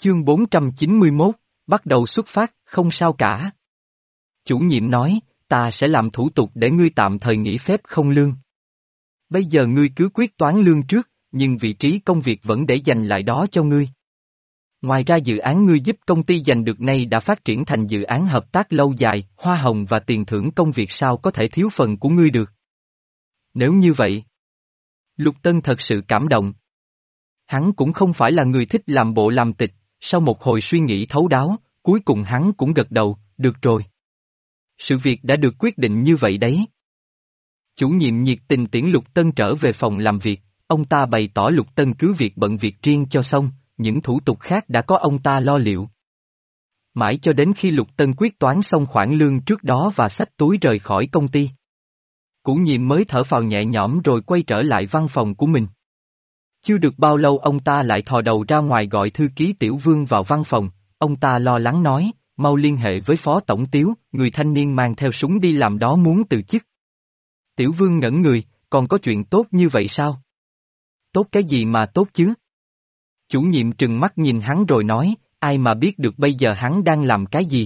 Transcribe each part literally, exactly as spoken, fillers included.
Chương bốn trăm chín mươi mốt, bắt đầu xuất phát, không sao cả. Chủ nhiệm nói, ta sẽ làm thủ tục để ngươi tạm thời nghỉ phép không lương. Bây giờ ngươi cứ quyết toán lương trước, nhưng vị trí công việc vẫn để dành lại đó cho ngươi. Ngoài ra dự án ngươi giúp công ty giành được nay đã phát triển thành dự án hợp tác lâu dài, hoa hồng và tiền thưởng công việc sao có thể thiếu phần của ngươi được. Nếu như vậy, Lục Tân thật sự cảm động. Hắn cũng không phải là người thích làm bộ làm tịch, sau một hồi suy nghĩ thấu đáo, cuối cùng hắn cũng gật đầu, được rồi. Sự việc đã được quyết định như vậy đấy. Chủ nhiệm nhiệt tình tiễn Lục Tân trở về phòng làm việc, ông ta bày tỏ Lục Tân cứ việc bận việc riêng cho xong, những thủ tục khác đã có ông ta lo liệu. Mãi cho đến khi Lục Tân quyết toán xong khoản lương trước đó và xách túi rời khỏi công ty. Chủ nhiệm mới thở phào nhẹ nhõm rồi quay trở lại văn phòng của mình. Chưa được bao lâu ông ta lại thò đầu ra ngoài gọi thư ký Tiểu Vương vào văn phòng, ông ta lo lắng nói, mau liên hệ với Phó Tổng Tiếu, người thanh niên mang theo súng đi làm đó muốn từ chức. Tiểu Vương ngẩn người, còn có chuyện tốt như vậy sao? Tốt cái gì mà tốt chứ? Chủ nhiệm trừng mắt nhìn hắn rồi nói, ai mà biết được bây giờ hắn đang làm cái gì?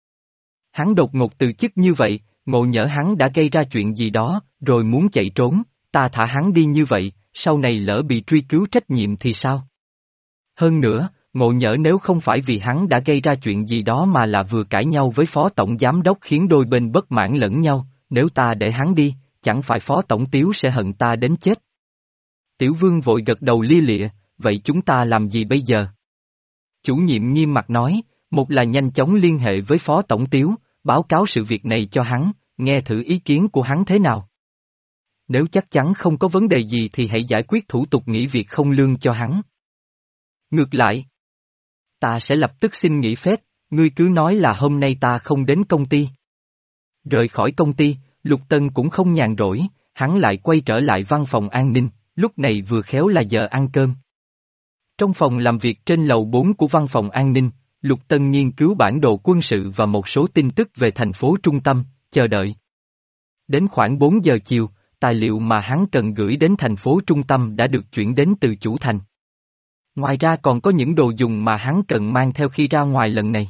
Hắn đột ngột từ chức như vậy, ngộ nhỡ hắn đã gây ra chuyện gì đó, rồi muốn chạy trốn, ta thả hắn đi như vậy, sau này lỡ bị truy cứu trách nhiệm thì sao? Hơn nữa, ngộ nhỡ nếu không phải vì hắn đã gây ra chuyện gì đó mà là vừa cãi nhau với Phó Tổng Giám Đốc khiến đôi bên bất mãn lẫn nhau, nếu ta để hắn đi, chẳng phải Phó Tổng Tiếu sẽ hận ta đến chết. Tiểu Vương vội gật đầu lia lịa, vậy chúng ta làm gì bây giờ? Chủ nhiệm nghiêm mặt nói, một là nhanh chóng liên hệ với Phó Tổng Tiếu, báo cáo sự việc này cho hắn, nghe thử ý kiến của hắn thế nào. Nếu chắc chắn không có vấn đề gì thì hãy giải quyết thủ tục nghỉ việc không lương cho hắn. Ngược lại, ta sẽ lập tức xin nghỉ phép, ngươi cứ nói là hôm nay ta không đến công ty. Rời khỏi công ty, Lục Tân cũng không nhàn rỗi, hắn lại quay trở lại văn phòng an ninh, lúc này vừa khéo là giờ ăn cơm. Trong phòng làm việc trên lầu bốn của văn phòng an ninh, Lục Tân nghiên cứu bản đồ quân sự và một số tin tức về thành phố trung tâm, chờ đợi. Đến khoảng bốn giờ chiều, tài liệu mà hắn cần gửi đến thành phố trung tâm đã được chuyển đến từ chủ thành. Ngoài ra còn có những đồ dùng mà hắn cần mang theo khi ra ngoài lần này.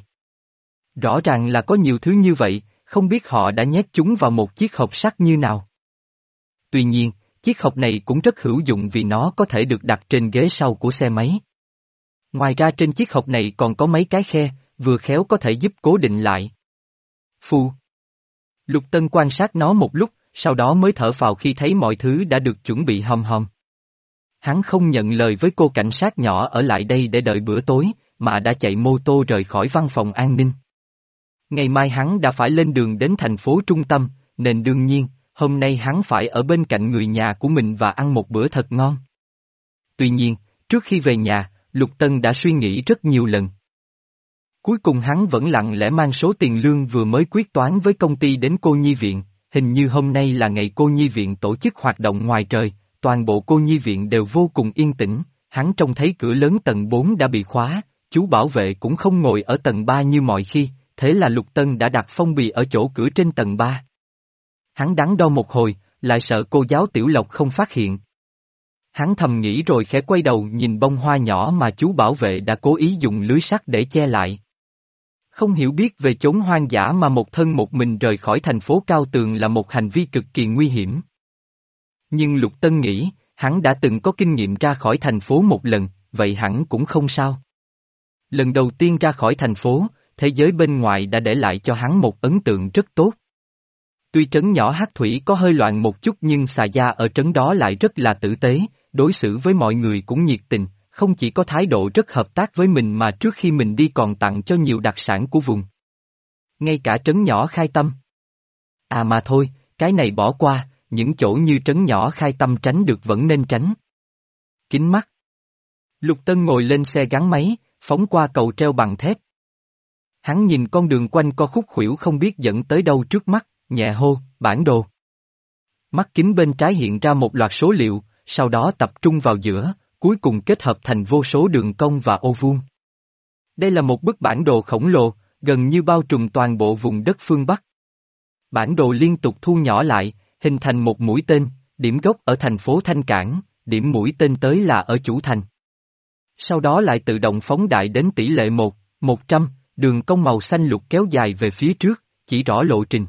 Rõ ràng là có nhiều thứ như vậy, không biết họ đã nhét chúng vào một chiếc hộp sắt như nào. Tuy nhiên, chiếc hộp này cũng rất hữu dụng vì nó có thể được đặt trên ghế sau của xe máy. Ngoài ra trên chiếc hộp này còn có mấy cái khe, vừa khéo có thể giúp cố định lại. Phu. Lục Tân quan sát nó một lúc, sau đó mới thở phào khi thấy mọi thứ đã được chuẩn bị hòm hòm. Hắn không nhận lời với cô cảnh sát nhỏ ở lại đây để đợi bữa tối, mà đã chạy mô tô rời khỏi văn phòng an ninh. Ngày mai hắn đã phải lên đường đến thành phố trung tâm, nên đương nhiên, hôm nay hắn phải ở bên cạnh người nhà của mình và ăn một bữa thật ngon. Tuy nhiên, trước khi về nhà, Lục Tân đã suy nghĩ rất nhiều lần. Cuối cùng hắn vẫn lặng lẽ mang số tiền lương vừa mới quyết toán với công ty đến cô nhi viện, hình như hôm nay là ngày cô nhi viện tổ chức hoạt động ngoài trời, toàn bộ cô nhi viện đều vô cùng yên tĩnh, hắn trông thấy cửa lớn tầng bốn đã bị khóa, chú bảo vệ cũng không ngồi ở tầng ba như mọi khi, thế là Lục Tân đã đặt phong bì ở chỗ cửa trên tầng ba. Hắn đắn đo một hồi, lại sợ cô giáo Tiểu Lộc không phát hiện. Hắn thầm nghĩ rồi khẽ quay đầu nhìn bông hoa nhỏ mà chú bảo vệ đã cố ý dùng lưới sắt để che lại. Không hiểu biết về chốn hoang dã mà một thân một mình rời khỏi thành phố cao tường là một hành vi cực kỳ nguy hiểm. Nhưng Lục Tân nghĩ, hắn đã từng có kinh nghiệm ra khỏi thành phố một lần, vậy hẳn cũng không sao. Lần đầu tiên ra khỏi thành phố, thế giới bên ngoài đã để lại cho hắn một ấn tượng rất tốt. Tuy trấn nhỏ Hắc Thủy có hơi loạn một chút nhưng xà gia ở trấn đó lại rất là tử tế, đối xử với mọi người cũng nhiệt tình, không chỉ có thái độ rất hợp tác với mình mà trước khi mình đi còn tặng cho nhiều đặc sản của vùng. Ngay cả trấn nhỏ Khai Tâm. À mà thôi, cái này bỏ qua, những chỗ như trấn nhỏ Khai Tâm tránh được vẫn nên tránh. Kính mắt. Lục Tân ngồi lên xe gắn máy, phóng qua cầu treo bằng thép. Hắn nhìn con đường quanh co khúc khuỷu không biết dẫn tới đâu trước mắt, nhẹ hô, bản đồ. Mắt kính bên trái hiện ra một loạt số liệu, sau đó tập trung vào giữa, cuối cùng kết hợp thành vô số đường cong và ô vuông. Đây là một bức bản đồ khổng lồ, gần như bao trùm toàn bộ vùng đất phương Bắc. Bản đồ liên tục thu nhỏ lại, hình thành một mũi tên, điểm gốc ở thành phố Thanh Cảng, điểm mũi tên tới là ở chủ thành. Sau đó lại tự động phóng đại đến tỷ lệ một, một trăm, đường cong màu xanh lục kéo dài về phía trước, chỉ rõ lộ trình.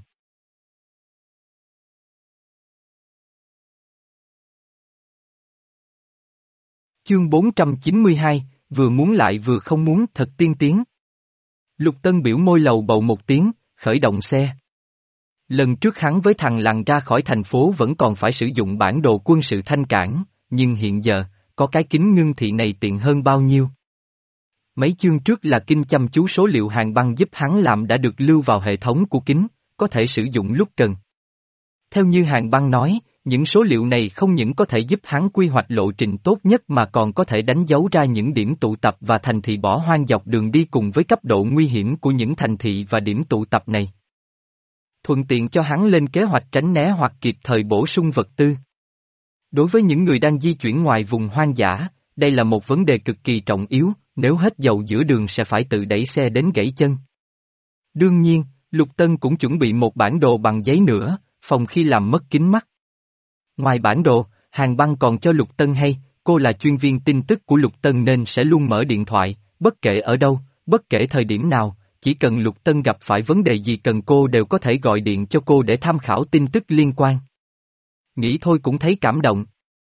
Chương bốn trăm chín mươi hai, vừa muốn lại vừa không muốn, thật tiên tiến. Lục Tân biểu môi lầu bầu một tiếng, khởi động xe. Lần trước hắn với thằng lằn ra khỏi thành phố vẫn còn phải sử dụng bản đồ quân sự thanh cảng, nhưng hiện giờ, có cái kính ngưng thị này tiện hơn bao nhiêu. Mấy chương trước là kinh chăm chú số liệu hàng băng giúp hắn làm đã được lưu vào hệ thống của kính, có thể sử dụng lúc cần. Theo như hàng băng nói, những số liệu này không những có thể giúp hắn quy hoạch lộ trình tốt nhất mà còn có thể đánh dấu ra những điểm tụ tập và thành thị bỏ hoang dọc đường đi cùng với cấp độ nguy hiểm của những thành thị và điểm tụ tập này. Thuận tiện cho hắn lên kế hoạch tránh né hoặc kịp thời bổ sung vật tư. Đối với những người đang di chuyển ngoài vùng hoang dã, đây là một vấn đề cực kỳ trọng yếu, nếu hết dầu giữa đường sẽ phải tự đẩy xe đến gãy chân. Đương nhiên, Lục Tân cũng chuẩn bị một bản đồ bằng giấy nữa, phòng khi làm mất kính mắt. Ngoài bản đồ, Hàng Băng còn cho Lục Tân hay, cô là chuyên viên tin tức của Lục Tân nên sẽ luôn mở điện thoại, bất kể ở đâu, bất kể thời điểm nào, chỉ cần Lục Tân gặp phải vấn đề gì cần cô đều có thể gọi điện cho cô để tham khảo tin tức liên quan. Nghĩ thôi cũng thấy cảm động.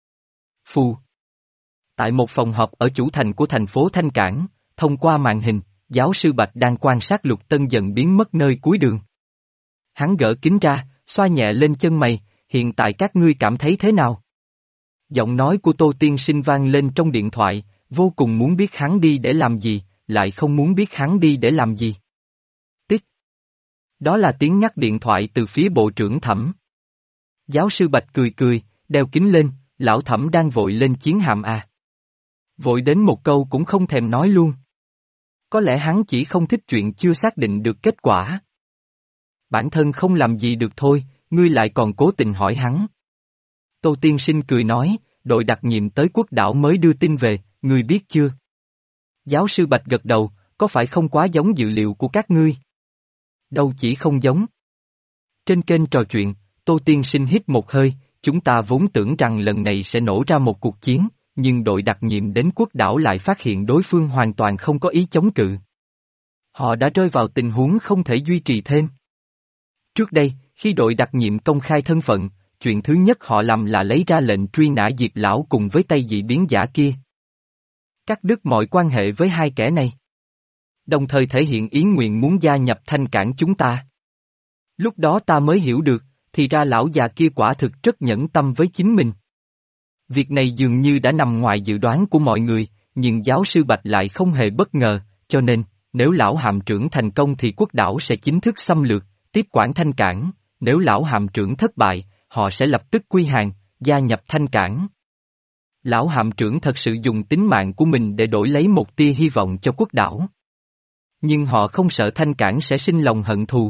Phù. Tại một phòng họp ở chủ thành của thành phố Thanh Cảng, thông qua màn hình, giáo sư Bạch đang quan sát Lục Tân dần biến mất nơi cuối đường. Hắn gỡ kính ra, xoa nhẹ lên chân mày, hiện tại các ngươi cảm thấy thế nào? Giọng nói của Tô Tiên Sinh vang lên trong điện thoại, vô cùng muốn biết hắn đi để làm gì, lại không muốn biết hắn đi để làm gì. Tích. Đó là tiếng nhắc điện thoại từ phía bộ trưởng Thẩm. Giáo sư Bạch cười cười, đeo kính lên, lão Thẩm đang vội lên chiến hạm à. Vội đến một câu cũng không thèm nói luôn. Có lẽ hắn chỉ không thích chuyện chưa xác định được kết quả. Bản thân không làm gì được thôi, ngươi lại còn cố tình hỏi hắn. Tô Tiên Sinh cười nói, đội đặc nhiệm tới quốc đảo mới đưa tin về, ngươi biết chưa? Giáo sư Bạch gật đầu, có phải không quá giống dự liệu của các ngươi? Đâu chỉ không giống. Trên kênh trò chuyện, Tô Tiên Sinh hít một hơi, chúng ta vốn tưởng rằng lần này sẽ nổ ra một cuộc chiến, nhưng đội đặc nhiệm đến quốc đảo lại phát hiện đối phương hoàn toàn không có ý chống cự. Họ đã rơi vào tình huống không thể duy trì thêm. Trước đây, khi đội đặc nhiệm công khai thân phận, chuyện thứ nhất họ làm là lấy ra lệnh truy nã Diệp Lão cùng với tay dị biến giả kia. Cắt đứt mọi quan hệ với hai kẻ này. Đồng thời thể hiện ý nguyện muốn gia nhập Thanh Cảng chúng ta. Lúc đó ta mới hiểu được, thì ra lão già kia quả thực rất nhẫn tâm với chính mình. Việc này dường như đã nằm ngoài dự đoán của mọi người, nhưng giáo sư Bạch lại không hề bất ngờ, cho nên, nếu lão hạm trưởng thành công thì quốc đảo sẽ chính thức xâm lược, tiếp quản Thanh Cảng, nếu lão hạm trưởng thất bại, họ sẽ lập tức quy hàng, gia nhập Thanh Cảng. Lão hạm trưởng thật sự dùng tính mạng của mình để đổi lấy một tia hy vọng cho quốc đảo. Nhưng họ không sợ Thanh Cảng sẽ sinh lòng hận thù.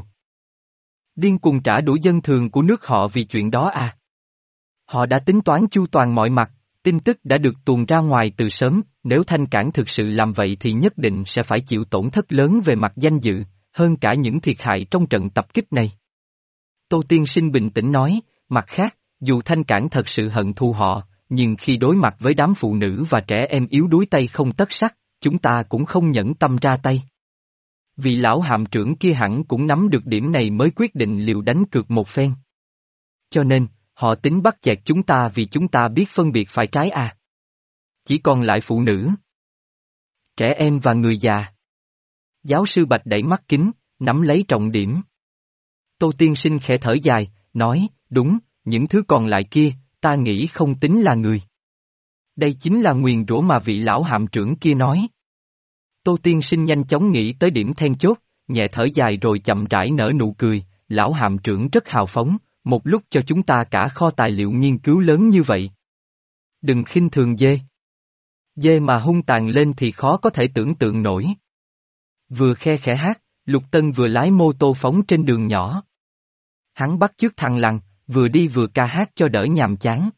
Điên cuồng trả đũa dân thường của nước họ vì chuyện đó à? Họ đã tính toán chu toàn mọi mặt, tin tức đã được tuồn ra ngoài từ sớm, nếu Thanh Cảng thực sự làm vậy thì nhất định sẽ phải chịu tổn thất lớn về mặt danh dự, hơn cả những thiệt hại trong trận tập kích này. Tô Tiên Sinh bình tĩnh nói, mặt khác, dù Thanh Cảng thật sự hận thù họ, nhưng khi đối mặt với đám phụ nữ và trẻ em yếu đuối tay không tất sắt, chúng ta cũng không nhẫn tâm ra tay. Vị lão hạm trưởng kia hẳn cũng nắm được điểm này mới quyết định liều đánh cược một phen. Cho nên, họ tính bắt chẹt chúng ta vì chúng ta biết phân biệt phải trái à. Chỉ còn lại phụ nữ, trẻ em và người già. Giáo sư Bạch đẩy mắt kính, nắm lấy trọng điểm. Tô Tiên Sinh khẽ thở dài, nói, đúng, những thứ còn lại kia, ta nghĩ không tính là người. Đây chính là nguyền rủa mà vị lão hạm trưởng kia nói. Tô Tiên Sinh nhanh chóng nghĩ tới điểm then chốt, nhẹ thở dài rồi chậm rãi nở nụ cười, lão hạm trưởng rất hào phóng, một lúc cho chúng ta cả kho tài liệu nghiên cứu lớn như vậy. Đừng khinh thường dê. Dê mà hung tàn lên thì khó có thể tưởng tượng nổi. Vừa khe khẽ hát, Lục Tân vừa lái mô tô phóng trên đường nhỏ. Hắn bắt chước thằng lằn, vừa đi vừa ca hát cho đỡ nhàm chán.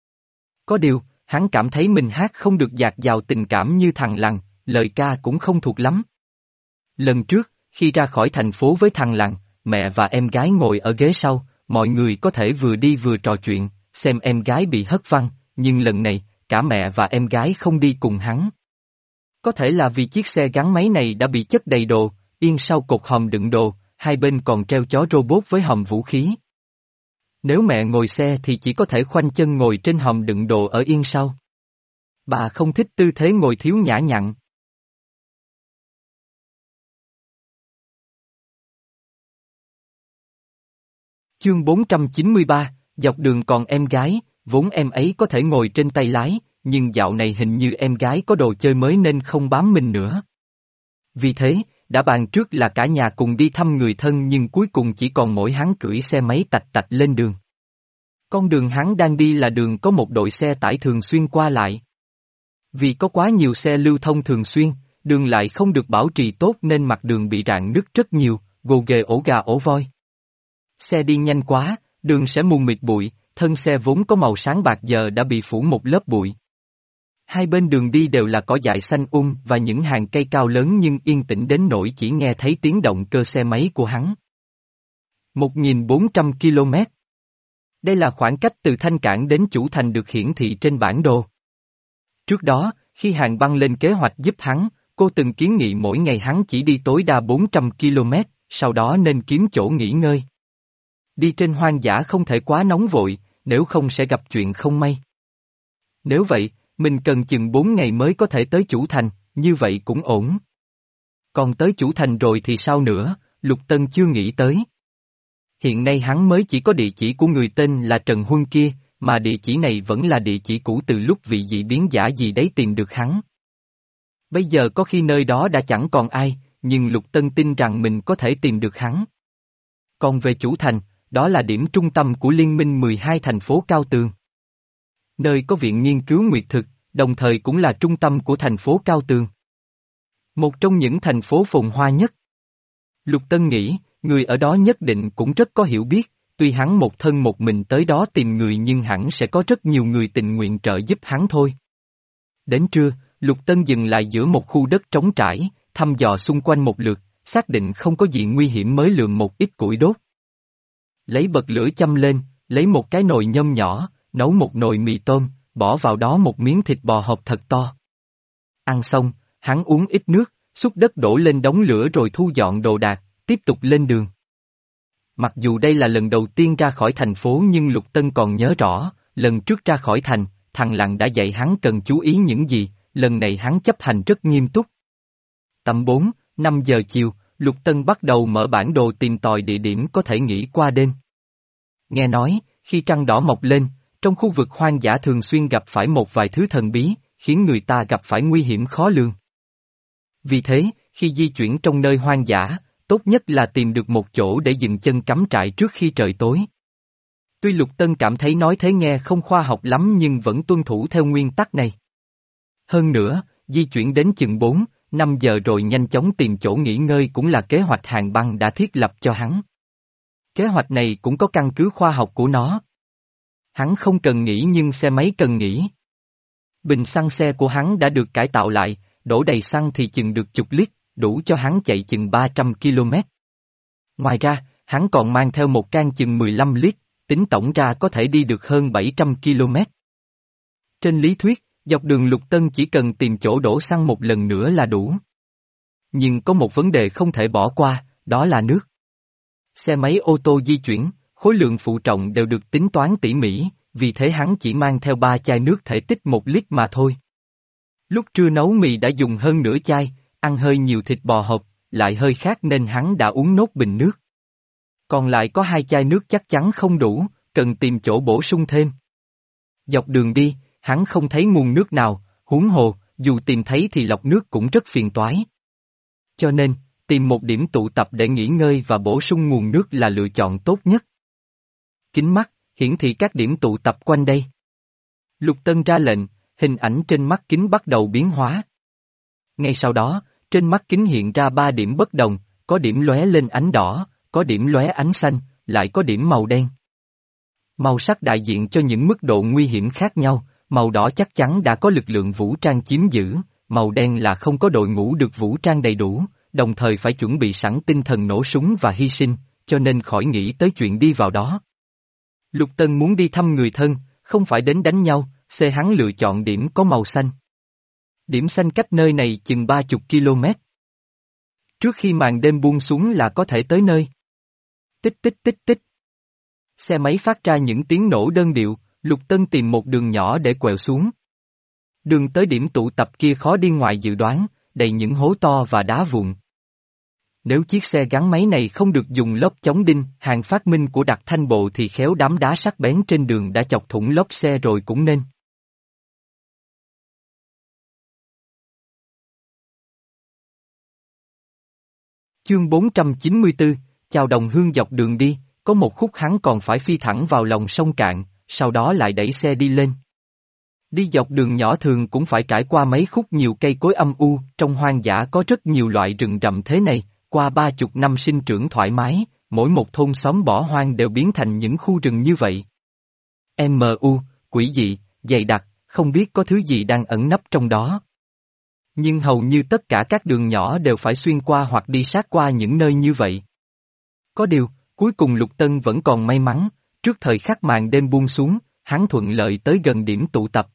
Có điều, hắn cảm thấy mình hát không được dạt dào tình cảm như thằng lằn, lời ca cũng không thuộc lắm. Lần trước, khi ra khỏi thành phố với thằng lằn, mẹ và em gái ngồi ở ghế sau, mọi người có thể vừa đi vừa trò chuyện, xem em gái bị hất văng, nhưng lần này, cả mẹ và em gái không đi cùng hắn. Có thể là vì chiếc xe gắn máy này đã bị chất đầy đồ, yên sau cột hòm đựng đồ, hai bên còn treo chó robot với hòm vũ khí. Nếu mẹ ngồi xe thì chỉ có thể khoanh chân ngồi trên hòm đựng đồ ở yên sau. Bà không thích tư thế ngồi thiếu nhã nhặn. Chương bốn trăm chín mươi ba, dọc đường còn em gái, vốn em ấy có thể ngồi trên tay lái, nhưng dạo này hình như em gái có đồ chơi mới nên không bám mình nữa. Vì thế, đã bàn trước là cả nhà cùng đi thăm người thân nhưng cuối cùng chỉ còn mỗi hắn cưỡi xe máy tạch tạch lên đường. Con đường hắn đang đi là đường có một đội xe tải thường xuyên qua lại. Vì có quá nhiều xe lưu thông thường xuyên, đường lại không được bảo trì tốt nên mặt đường bị rạn nứt rất nhiều, gồ ghề ổ gà ổ voi. Xe đi nhanh quá, đường sẽ mù mịt bụi, thân xe vốn có màu sáng bạc giờ đã bị phủ một lớp bụi. Hai bên đường đi đều là cỏ dại xanh um và những hàng cây cao lớn nhưng yên tĩnh đến nỗi chỉ nghe thấy tiếng động cơ xe máy của hắn. một nghìn bốn trăm ki lô mét. Đây là khoảng cách từ Thanh Cảng đến Chủ Thành được hiển thị trên bản đồ. Trước đó, khi Hàng Băng lên kế hoạch giúp hắn, cô từng kiến nghị mỗi ngày hắn chỉ đi tối đa bốn trăm ki lô mét, sau đó nên kiếm chỗ nghỉ ngơi. Đi trên hoang dã không thể quá nóng vội, nếu không sẽ gặp chuyện không may. Nếu vậy, mình cần chừng bốn ngày mới có thể tới Chủ Thành, như vậy cũng ổn. Còn tới Chủ Thành rồi thì sao nữa, Lục Tân chưa nghĩ tới. Hiện nay hắn mới chỉ có địa chỉ của người tên là Trần Huân kia, mà địa chỉ này vẫn là địa chỉ cũ từ lúc vị dị biến giả gì đấy tìm được hắn. Bây giờ có khi nơi đó đã chẳng còn ai, nhưng Lục Tân tin rằng mình có thể tìm được hắn. Còn về Chủ Thành, đó là điểm trung tâm của Liên minh mười hai thành phố Cao Tường. Nơi có viện nghiên cứu nguyệt thực, đồng thời cũng là trung tâm của thành phố Cao Tường. Một trong những thành phố phồn hoa nhất. Lục Tân nghĩ, người ở đó nhất định cũng rất có hiểu biết, tuy hắn một thân một mình tới đó tìm người nhưng hẳn sẽ có rất nhiều người tình nguyện trợ giúp hắn thôi. Đến trưa, Lục Tân dừng lại giữa một khu đất trống trải, thăm dò xung quanh một lượt, xác định không có gì nguy hiểm mới lượm một ít củi đốt. Lấy bật lửa châm lên, lấy một cái nồi nhôm nhỏ, nấu một nồi mì tôm, bỏ vào đó một miếng thịt bò hộp thật to. Ăn xong, hắn uống ít nước, xúc đất đổ lên đống lửa rồi thu dọn đồ đạc, tiếp tục lên đường. Mặc dù đây là lần đầu tiên ra khỏi thành phố nhưng Lục Tân còn nhớ rõ, lần trước ra khỏi thành, thằng Lặng đã dạy hắn cần chú ý những gì, lần này hắn chấp hành rất nghiêm túc. Tầm bốn, năm giờ chiều, Lục Tân bắt đầu mở bản đồ tìm tòi địa điểm có thể nghỉ qua đêm. Nghe nói, khi trăng đỏ mọc lên, trong khu vực hoang dã thường xuyên gặp phải một vài thứ thần bí, khiến người ta gặp phải nguy hiểm khó lường. Vì thế, khi di chuyển trong nơi hoang dã, tốt nhất là tìm được một chỗ để dừng chân cắm trại trước khi trời tối. Tuy Lục Tân cảm thấy nói thế nghe không khoa học lắm nhưng vẫn tuân thủ theo nguyên tắc này. Hơn nữa, di chuyển đến chừng bốn, năm giờ rồi nhanh chóng tìm chỗ nghỉ ngơi cũng là kế hoạch Hàng Băng đã thiết lập cho hắn. Kế hoạch này cũng có căn cứ khoa học của nó. Hắn không cần nghỉ nhưng xe máy cần nghỉ. Bình xăng xe của hắn đã được cải tạo lại, đổ đầy xăng thì chừng được chục lít, đủ cho hắn chạy chừng ba trăm ki lô mét. Ngoài ra, hắn còn mang theo một can chừng mười lăm lít, tính tổng ra có thể đi được hơn bảy trăm ki lô mét. Trên lý thuyết, dọc đường Lục Tân chỉ cần tìm chỗ đổ xăng một lần nữa là đủ. Nhưng có một vấn đề không thể bỏ qua, đó là nước. Xe máy ô tô di chuyển, khối lượng phụ trọng đều được tính toán tỉ mỉ, vì thế hắn chỉ mang theo ba chai nước thể tích một lít mà thôi. Lúc trưa nấu mì đã dùng hơn nửa chai, ăn hơi nhiều thịt bò hộp, lại hơi khát nên hắn đã uống nốt bình nước. Còn lại có hai chai nước chắc chắn không đủ, cần tìm chỗ bổ sung thêm. Dọc đường đi, hắn không thấy nguồn nước nào, huống hồ, dù tìm thấy thì lọc nước cũng rất phiền toái. Cho nên, tìm một điểm tụ tập để nghỉ ngơi và bổ sung nguồn nước là lựa chọn tốt nhất. Kính mắt, hiển thị các điểm tụ tập quanh đây. Lục Tân ra lệnh, hình ảnh trên mắt kính bắt đầu biến hóa. Ngay sau đó, trên mắt kính hiện ra ba điểm bất đồng, có điểm lóe lên ánh đỏ, có điểm lóe ánh xanh, lại có điểm màu đen. Màu sắc đại diện cho những mức độ nguy hiểm khác nhau, màu đỏ chắc chắn đã có lực lượng vũ trang chiếm giữ, màu đen là không có đội ngũ được vũ trang đầy đủ, đồng thời phải chuẩn bị sẵn tinh thần nổ súng và hy sinh, cho nên khỏi nghĩ tới chuyện đi vào đó. Lục Tân muốn đi thăm người thân, không phải đến đánh nhau, C hắn lựa chọn điểm có màu xanh. Điểm xanh cách nơi này chừng ba chục ki lô mét. Trước khi màn đêm buông xuống là có thể tới nơi. Tích tích tích tích. Xe máy phát ra những tiếng nổ đơn điệu, Lục Tân tìm một đường nhỏ để quẹo xuống. Đường tới điểm tụ tập kia khó đi ngoài dự đoán, đầy những hố to và đá vụn. Nếu chiếc xe gắn máy này không được dùng lốp chống đinh, hàng phát minh của Đặc Thanh Bộ thì khéo đám đá sắc bén trên đường đã chọc thủng lốp xe rồi cũng nên. Chương bốn trăm chín mươi tư, chào đồng hương dọc đường đi, có một khúc hắn còn phải phi thẳng vào lòng sông Cạn, sau đó lại đẩy xe đi lên. Đi dọc đường nhỏ thường cũng phải trải qua mấy khúc nhiều cây cối âm u, trong hoang dã có rất nhiều loại rừng rậm thế này, qua ba chục năm sinh trưởng thoải mái, mỗi một thôn xóm bỏ hoang đều biến thành những khu rừng như vậy. em u, quỷ dị, dày đặc, không biết có thứ gì đang ẩn nấp trong đó. Nhưng hầu như tất cả các đường nhỏ đều phải xuyên qua hoặc đi sát qua những nơi như vậy. Có điều, cuối cùng Lục Tân vẫn còn may mắn, trước thời khắc màn đêm buông xuống, hắn thuận lợi tới gần điểm tụ tập.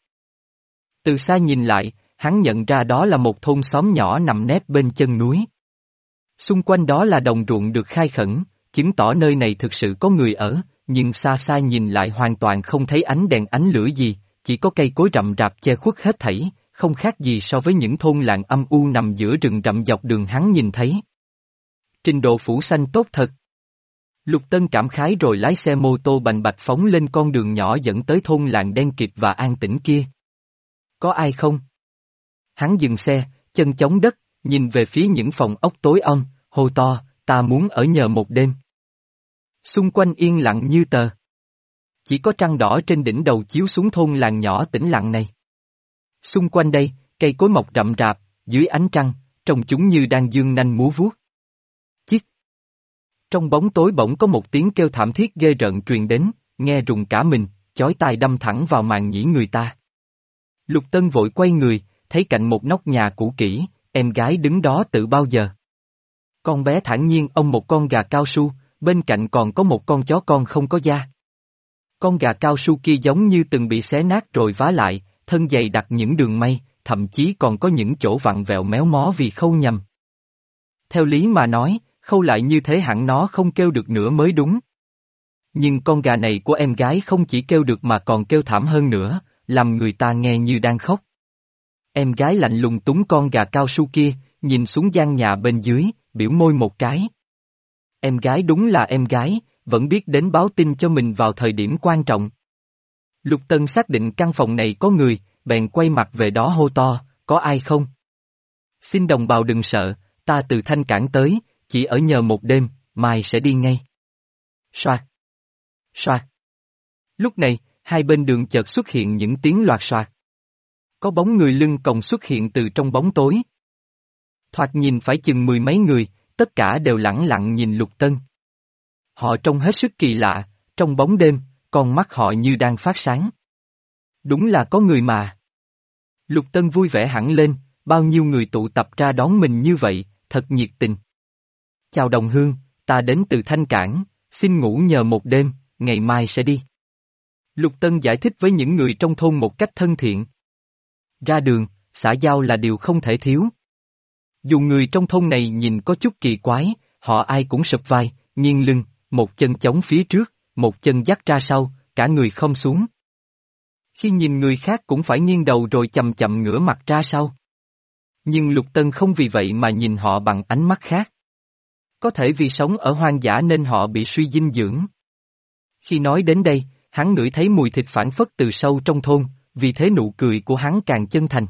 Từ xa nhìn lại, hắn nhận ra đó là một thôn xóm nhỏ nằm nép bên chân núi. Xung quanh đó là đồng ruộng được khai khẩn, chứng tỏ nơi này thực sự có người ở, nhưng xa xa nhìn lại hoàn toàn không thấy ánh đèn ánh lửa gì, chỉ có cây cối rậm rạp che khuất hết thảy, không khác gì so với những thôn làng âm u nằm giữa rừng rậm dọc đường hắn nhìn thấy. Trình độ phủ xanh tốt thật. Lục Tân cảm khái rồi lái xe mô tô bành bạch phóng lên con đường nhỏ dẫn tới thôn làng đen kịt và an tĩnh kia. Có ai không? Hắn dừng xe, chân chống đất, nhìn về phía những phòng ốc tối om, hô to, ta muốn ở nhờ một đêm. Xung quanh yên lặng như tờ. Chỉ có trăng đỏ trên đỉnh đầu chiếu xuống thôn làng nhỏ tĩnh lặng này. Xung quanh đây, cây cối mọc rậm rạp, dưới ánh trăng, trông chúng như đang dương nanh múa vuốt. Chiếc. Trong bóng tối bỗng có một tiếng kêu thảm thiết ghê rợn truyền đến, nghe rùng cả mình, chói tai đâm thẳng vào màng nhĩ người ta. Lục Tân vội quay người, thấy cạnh một nóc nhà cũ kỹ, em gái đứng đó tự bao giờ. Con bé thản nhiên ôm một con gà cao su, bên cạnh còn có một con chó con không có da. Con gà cao su kia giống như từng bị xé nát rồi vá lại, thân dày đặc những đường may, thậm chí còn có những chỗ vặn vẹo méo mó vì khâu nhầm. Theo lý mà nói, khâu lại như thế hẳn nó không kêu được nữa mới đúng. Nhưng con gà này của em gái không chỉ kêu được mà còn kêu thảm hơn nữa, làm người ta nghe như đang khóc. Em gái lạnh lùng túng con gà cao su kia, nhìn xuống gian nhà bên dưới, biểu môi một cái. Em gái đúng là em gái, vẫn biết đến báo tin cho mình vào thời điểm quan trọng. Lục Tân xác định căn phòng này có người, bèn quay mặt về đó hô to, có ai không? Xin đồng bào đừng sợ, ta từ Thanh Cảng tới, chỉ ở nhờ một đêm, mai sẽ đi ngay. Soạt. Soạt. Lúc này, hai bên đường chợt xuất hiện những tiếng loạt soạt. Có bóng người lưng còng xuất hiện từ trong bóng tối. Thoạt nhìn phải chừng mười mấy người, tất cả đều lẳng lặng nhìn Lục Tân. Họ trông hết sức kỳ lạ, trong bóng đêm, con mắt họ như đang phát sáng. Đúng là có người mà. Lục Tân vui vẻ hẳn lên, bao nhiêu người tụ tập ra đón mình như vậy, thật nhiệt tình. Chào đồng hương, ta đến từ Thanh Cảng, xin ngủ nhờ một đêm, ngày mai sẽ đi. Lục Tân giải thích với những người trong thôn một cách thân thiện. Ra đường, xã giao là điều không thể thiếu. Dù người trong thôn này nhìn có chút kỳ quái, họ ai cũng sụp vai, nghiêng lưng, một chân chống phía trước, một chân dắt ra sau, cả người khom xuống. Khi nhìn người khác cũng phải nghiêng đầu rồi chậm chậm ngửa mặt ra sau. Nhưng Lục Tân không vì vậy mà nhìn họ bằng ánh mắt khác. Có thể vì sống ở hoang dã nên họ bị suy dinh dưỡng. Khi nói đến đây, hắn ngửi thấy mùi thịt phảng phất từ sâu trong thôn, vì thế nụ cười của hắn càng chân thành.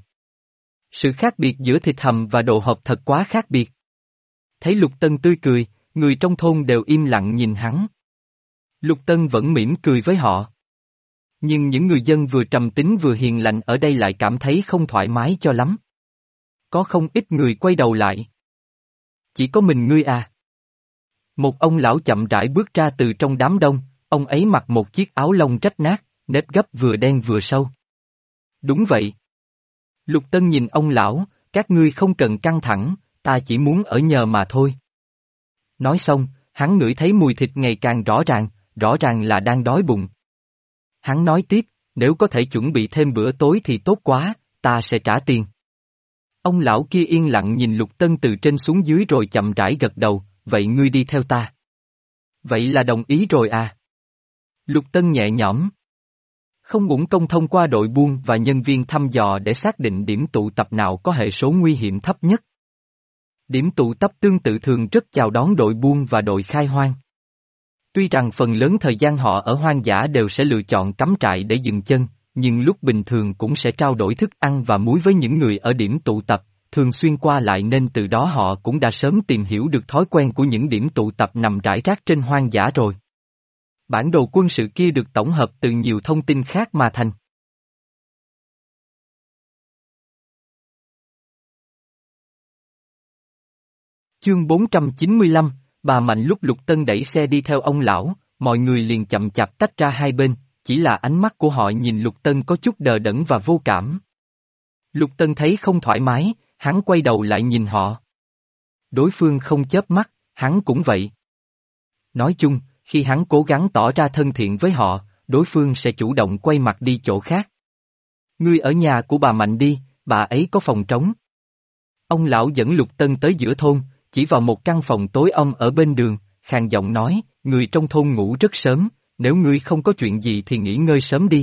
Sự khác biệt giữa thịt hầm và đồ hộp thật quá khác biệt. Thấy Lục Tân tươi cười, người trong thôn đều im lặng nhìn hắn. Lục Tân vẫn mỉm cười với họ. Nhưng những người dân vừa trầm tính vừa hiền lành ở đây lại cảm thấy không thoải mái cho lắm. Có không ít người quay đầu lại. Chỉ có mình ngươi à? Một ông lão chậm rãi bước ra từ trong đám đông, ông ấy mặc một chiếc áo lông rách nát, nếp gấp vừa đen vừa sâu. Đúng vậy. Lục Tân nhìn ông lão, các ngươi không cần căng thẳng, ta chỉ muốn ở nhờ mà thôi. Nói xong, hắn ngửi thấy mùi thịt ngày càng rõ ràng, rõ ràng là đang đói bụng. Hắn nói tiếp, nếu có thể chuẩn bị thêm bữa tối thì tốt quá, ta sẽ trả tiền. Ông lão kia yên lặng nhìn Lục Tân từ trên xuống dưới rồi chậm rãi gật đầu, vậy ngươi đi theo ta. Vậy là đồng ý rồi à? Lục Tân nhẹ nhõm. Không uổng công thông qua đội buôn và nhân viên thăm dò để xác định điểm tụ tập nào có hệ số nguy hiểm thấp nhất. Điểm tụ tập tương tự thường rất chào đón đội buôn và đội khai hoang. Tuy rằng phần lớn thời gian họ ở hoang dã đều sẽ lựa chọn cắm trại để dừng chân, nhưng lúc bình thường cũng sẽ trao đổi thức ăn và muối với những người ở điểm tụ tập, thường xuyên qua lại nên từ đó họ cũng đã sớm tìm hiểu được thói quen của những điểm tụ tập nằm rải rác trên hoang dã rồi. Bản đồ quân sự kia được tổng hợp từ nhiều thông tin khác mà thành. Chương bốn trăm chín mươi lăm, bà Mạnh lúc Lục Tân đẩy xe đi theo ông lão, mọi người liền chậm chạp tách ra hai bên, chỉ là ánh mắt của họ nhìn Lục Tân có chút đờ đẫn và vô cảm. Lục Tân thấy không thoải mái, hắn quay đầu lại nhìn họ. Đối phương không chớp mắt, hắn cũng vậy. Nói chung, khi hắn cố gắng tỏ ra thân thiện với họ, đối phương sẽ chủ động quay mặt đi chỗ khác. Ngươi ở nhà của bà Mạnh đi, bà ấy có phòng trống. Ông lão dẫn Lục Tân tới giữa thôn, chỉ vào một căn phòng tối om ở bên đường, khàn giọng nói, người trong thôn ngủ rất sớm, nếu ngươi không có chuyện gì thì nghỉ ngơi sớm đi.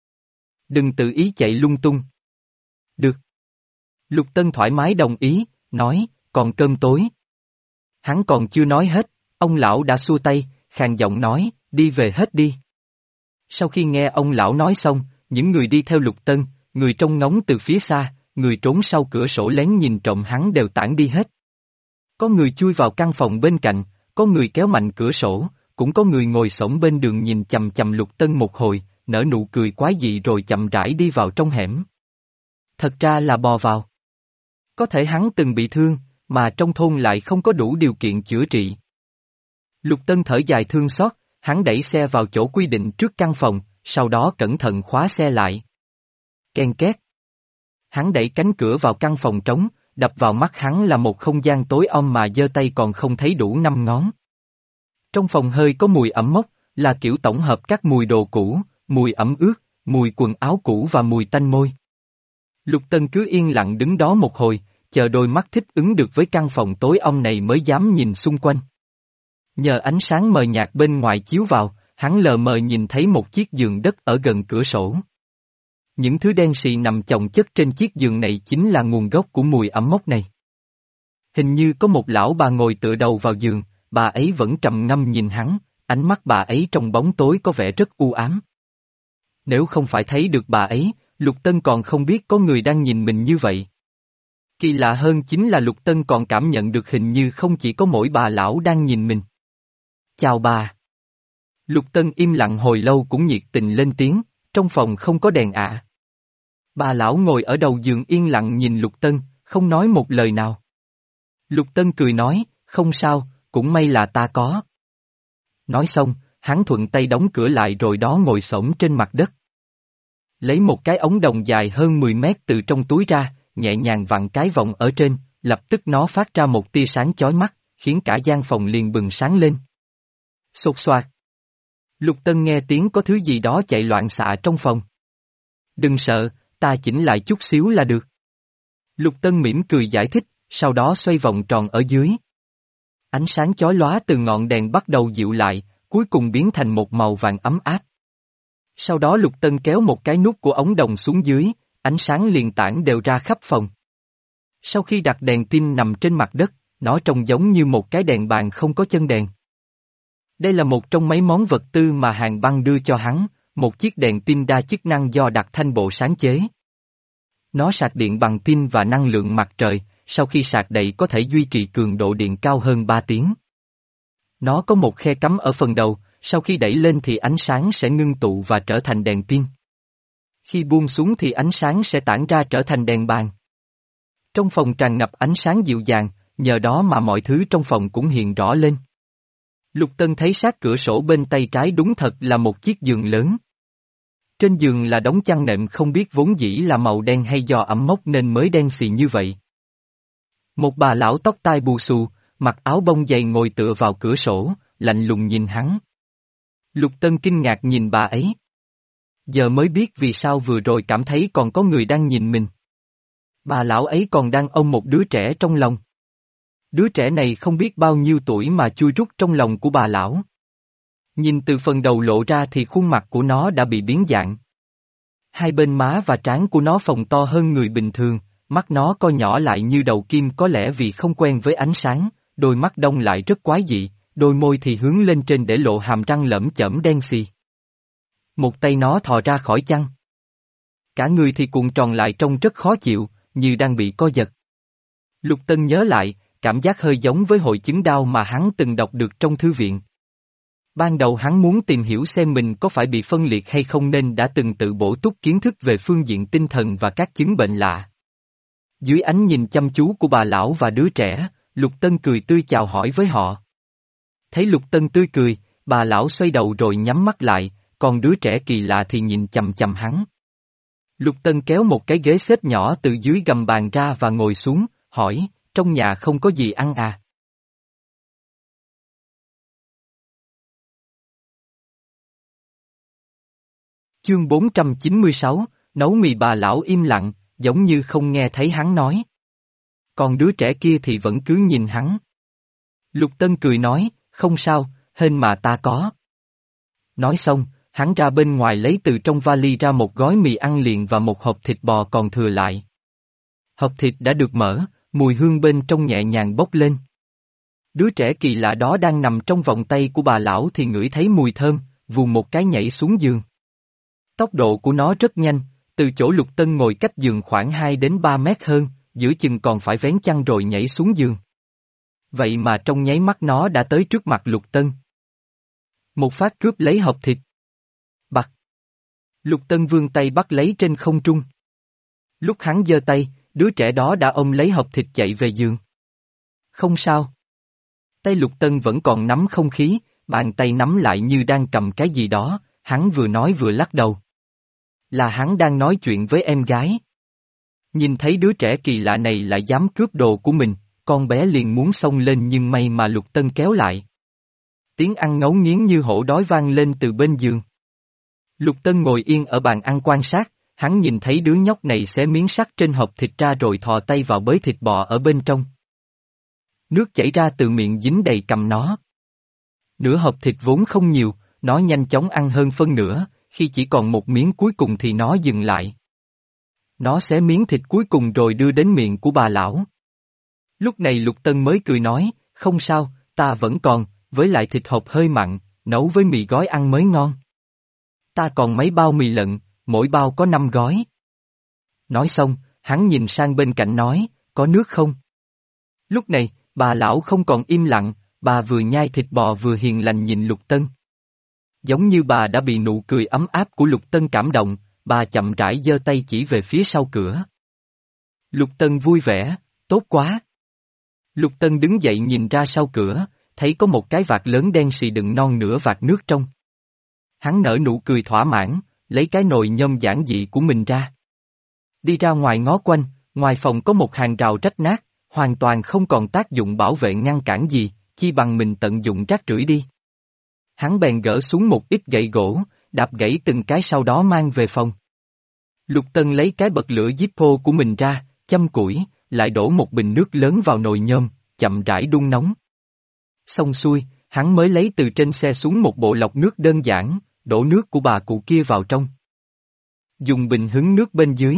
Đừng tự ý chạy lung tung. Được. Lục Tân thoải mái đồng ý, nói, còn cơm tối. Hắn còn chưa nói hết, ông lão đã xua tay, khàn giọng nói, đi về hết đi. Sau khi nghe ông lão nói xong, những người đi theo Lục Tân, người trông ngóng từ phía xa, người trốn sau cửa sổ lén nhìn trộm hắn đều tản đi hết. Có người chui vào căn phòng bên cạnh, có người kéo mạnh cửa sổ, cũng có người ngồi xổm bên đường nhìn chằm chằm Lục Tân một hồi, nở nụ cười quái dị rồi chậm rãi đi vào trong hẻm. Thật ra là bò vào. Có thể hắn từng bị thương, mà trong thôn lại không có đủ điều kiện chữa trị. Lục Tân thở dài thương xót, hắn đẩy xe vào chỗ quy định trước căn phòng, sau đó cẩn thận khóa xe lại. Ken két. Hắn đẩy cánh cửa vào căn phòng trống, đập vào mắt hắn là một không gian tối om mà giơ tay còn không thấy đủ năm ngón. Trong phòng hơi có mùi ẩm mốc, là kiểu tổng hợp các mùi đồ cũ, mùi ẩm ướt, mùi quần áo cũ và mùi tanh môi. Lục Tân cứ yên lặng đứng đó một hồi, chờ đôi mắt thích ứng được với căn phòng tối om này mới dám nhìn xung quanh. Nhờ ánh sáng mờ nhạt bên ngoài chiếu vào, hắn lờ mờ nhìn thấy một chiếc giường đất ở gần cửa sổ. Những thứ đen xì nằm chồng chất trên chiếc giường này chính là nguồn gốc của mùi ẩm mốc này. Hình như có một lão bà ngồi tựa đầu vào giường, bà ấy vẫn trầm ngâm nhìn hắn, ánh mắt bà ấy trong bóng tối có vẻ rất u ám. Nếu không phải thấy được bà ấy, Lục Tân còn không biết có người đang nhìn mình như vậy. Kỳ lạ hơn chính là Lục Tân còn cảm nhận được hình như không chỉ có mỗi bà lão đang nhìn mình. Chào bà. Lục Tân im lặng hồi lâu cũng nhiệt tình lên tiếng, trong phòng không có đèn ạ. À. Bà lão ngồi ở đầu giường yên lặng nhìn Lục Tân, không nói một lời nào. Lục Tân cười nói, không sao, cũng may là ta có. Nói xong, hắn thuận tay đóng cửa lại rồi đó ngồi xổm trên mặt đất. Lấy một cái ống đồng dài hơn mười mét từ trong túi ra, nhẹ nhàng vặn cái vòng ở trên, lập tức nó phát ra một tia sáng chói mắt, khiến cả gian phòng liền bừng sáng lên. Xột xoạt. Lục Tân nghe tiếng có thứ gì đó chạy loạn xạ trong phòng. Đừng sợ, ta chỉnh lại chút xíu là được. Lục Tân mỉm cười giải thích, sau đó xoay vòng tròn ở dưới. Ánh sáng chói lóa từ ngọn đèn bắt đầu dịu lại, cuối cùng biến thành một màu vàng ấm áp. Sau đó Lục Tân kéo một cái nút của ống đồng xuống dưới, ánh sáng liền tản đều ra khắp phòng. Sau khi đặt đèn pin nằm trên mặt đất, nó trông giống như một cái đèn bàn không có chân đèn. Đây là một trong mấy món vật tư mà Hàn Băng đưa cho hắn, một chiếc đèn pin đa chức năng do Đặc Thanh Bộ sáng chế. Nó sạc điện bằng pin và năng lượng mặt trời, sau khi sạc đầy có thể duy trì cường độ điện cao hơn ba tiếng. Nó có một khe cắm ở phần đầu, sau khi đẩy lên thì ánh sáng sẽ ngưng tụ và trở thành đèn pin. Khi buông xuống thì ánh sáng sẽ tản ra trở thành đèn bàn. Trong phòng tràn ngập ánh sáng dịu dàng, nhờ đó mà mọi thứ trong phòng cũng hiện rõ lên. Lục Tân thấy sát cửa sổ bên tay trái đúng thật là một chiếc giường lớn. Trên giường là đống chăn nệm không biết vốn dĩ là màu đen hay do ẩm mốc nên mới đen xì như vậy. Một bà lão tóc tai bù xù, mặc áo bông dày ngồi tựa vào cửa sổ, lạnh lùng nhìn hắn. Lục Tân kinh ngạc nhìn bà ấy. Giờ mới biết vì sao vừa rồi cảm thấy còn có người đang nhìn mình. Bà lão ấy còn đang ôm một đứa trẻ trong lòng. Đứa trẻ này không biết bao nhiêu tuổi mà chui rút trong lòng của bà lão. Nhìn từ phần đầu lộ ra thì khuôn mặt của nó đã bị biến dạng. Hai bên má và trán của nó phồng to hơn người bình thường, mắt nó co nhỏ lại như đầu kim, có lẽ vì không quen với ánh sáng, đôi mắt đông lại rất quái dị, đôi môi thì hướng lên trên để lộ hàm răng lởm chởm đen xì. Một tay nó thò ra khỏi chăn. Cả người thì cuộn tròn lại trông rất khó chịu, như đang bị co giật. Lục Tân nhớ lại, cảm giác hơi giống với hội chứng đau mà hắn từng đọc được trong thư viện. Ban đầu hắn muốn tìm hiểu xem mình có phải bị phân liệt hay không nên đã từng tự bổ túc kiến thức về phương diện tinh thần và các chứng bệnh lạ. Dưới ánh nhìn chăm chú của bà lão và đứa trẻ, Lục Tân cười tươi chào hỏi với họ. Thấy Lục Tân tươi cười, bà lão xoay đầu rồi nhắm mắt lại, còn đứa trẻ kỳ lạ thì nhìn chằm chằm hắn. Lục Tân kéo một cái ghế xếp nhỏ từ dưới gầm bàn ra và ngồi xuống, hỏi, trong nhà không có gì ăn à? Chương bốn trăm chín mươi sáu, nấu mì. Bà lão im lặng, giống như không nghe thấy hắn nói. Còn đứa trẻ kia thì vẫn cứ nhìn hắn. Lục Tân cười nói, không sao, hên mà ta có. Nói xong, hắn ra bên ngoài lấy từ trong vali ra một gói mì ăn liền và một hộp thịt bò còn thừa lại. Hộp thịt đã được mở, mùi hương bên trong nhẹ nhàng bốc lên. Đứa trẻ kỳ lạ đó đang nằm trong vòng tay của bà lão thì ngửi thấy mùi thơm, vù một cái nhảy xuống giường. Tốc độ của nó rất nhanh, từ chỗ Lục Tân ngồi cách giường khoảng hai đến ba mét hơn, giữa chừng còn phải vén chăn rồi nhảy xuống giường. Vậy mà trong nháy mắt nó đã tới trước mặt Lục Tân. Một phát cướp lấy hộp thịt. Bặt. Lục Tân vươn tay bắt lấy trên không trung. Lúc hắn giơ tay, đứa trẻ đó đã ôm lấy hộp thịt chạy về giường. Không sao. Tay Lục Tân vẫn còn nắm không khí, bàn tay nắm lại như đang cầm cái gì đó, hắn vừa nói vừa lắc đầu. Là hắn đang nói chuyện với em gái. Nhìn thấy đứa trẻ kỳ lạ này lại dám cướp đồ của mình, con bé liền muốn xông lên nhưng may mà Lục Tân kéo lại. Tiếng ăn ngấu nghiến như hổ đói vang lên từ bên giường. Lục Tân ngồi yên ở bàn ăn quan sát, hắn nhìn thấy đứa nhóc này xé miếng sắt trên hộp thịt ra rồi thò tay vào bới thịt bò ở bên trong. Nước chảy ra từ miệng dính đầy cằm nó. Nửa hộp thịt vốn không nhiều, nó nhanh chóng ăn hơn phân nửa, khi chỉ còn một miếng cuối cùng thì nó dừng lại. Nó xé miếng thịt cuối cùng rồi đưa đến miệng của bà lão. Lúc này Lục Tân mới cười nói, không sao, ta vẫn còn, với lại thịt hộp hơi mặn, nấu với mì gói ăn mới ngon. Ta còn mấy bao mì lận, mỗi bao có năm gói. Nói xong, hắn nhìn sang bên cạnh nói, có nước không? Lúc này, bà lão không còn im lặng, bà vừa nhai thịt bò vừa hiền lành nhìn Lục Tân. Giống như bà đã bị nụ cười ấm áp của Lục Tân cảm động, bà chậm rãi giơ tay chỉ về phía sau cửa. Lục Tân vui vẻ, tốt quá. Lục Tân đứng dậy nhìn ra sau cửa, thấy có một cái vạc lớn đen xì đựng non nửa vạc nước trong. Hắn nở nụ cười thỏa mãn, lấy cái nồi nhôm giản dị của mình ra. Đi ra ngoài ngó quanh, ngoài phòng có một hàng rào rách nát, hoàn toàn không còn tác dụng bảo vệ ngăn cản gì, chi bằng mình tận dụng rác rưởi đi. Hắn bèn gỡ xuống một ít gậy gỗ, đạp gãy từng cái sau đó mang về phòng. Lục Tân lấy cái bật lửa Zippo của mình ra, châm củi, lại đổ một bình nước lớn vào nồi nhôm, chậm rãi đun nóng. Xong xuôi, hắn mới lấy từ trên xe xuống một bộ lọc nước đơn giản, đổ nước của bà cụ kia vào trong. Dùng bình hứng nước bên dưới.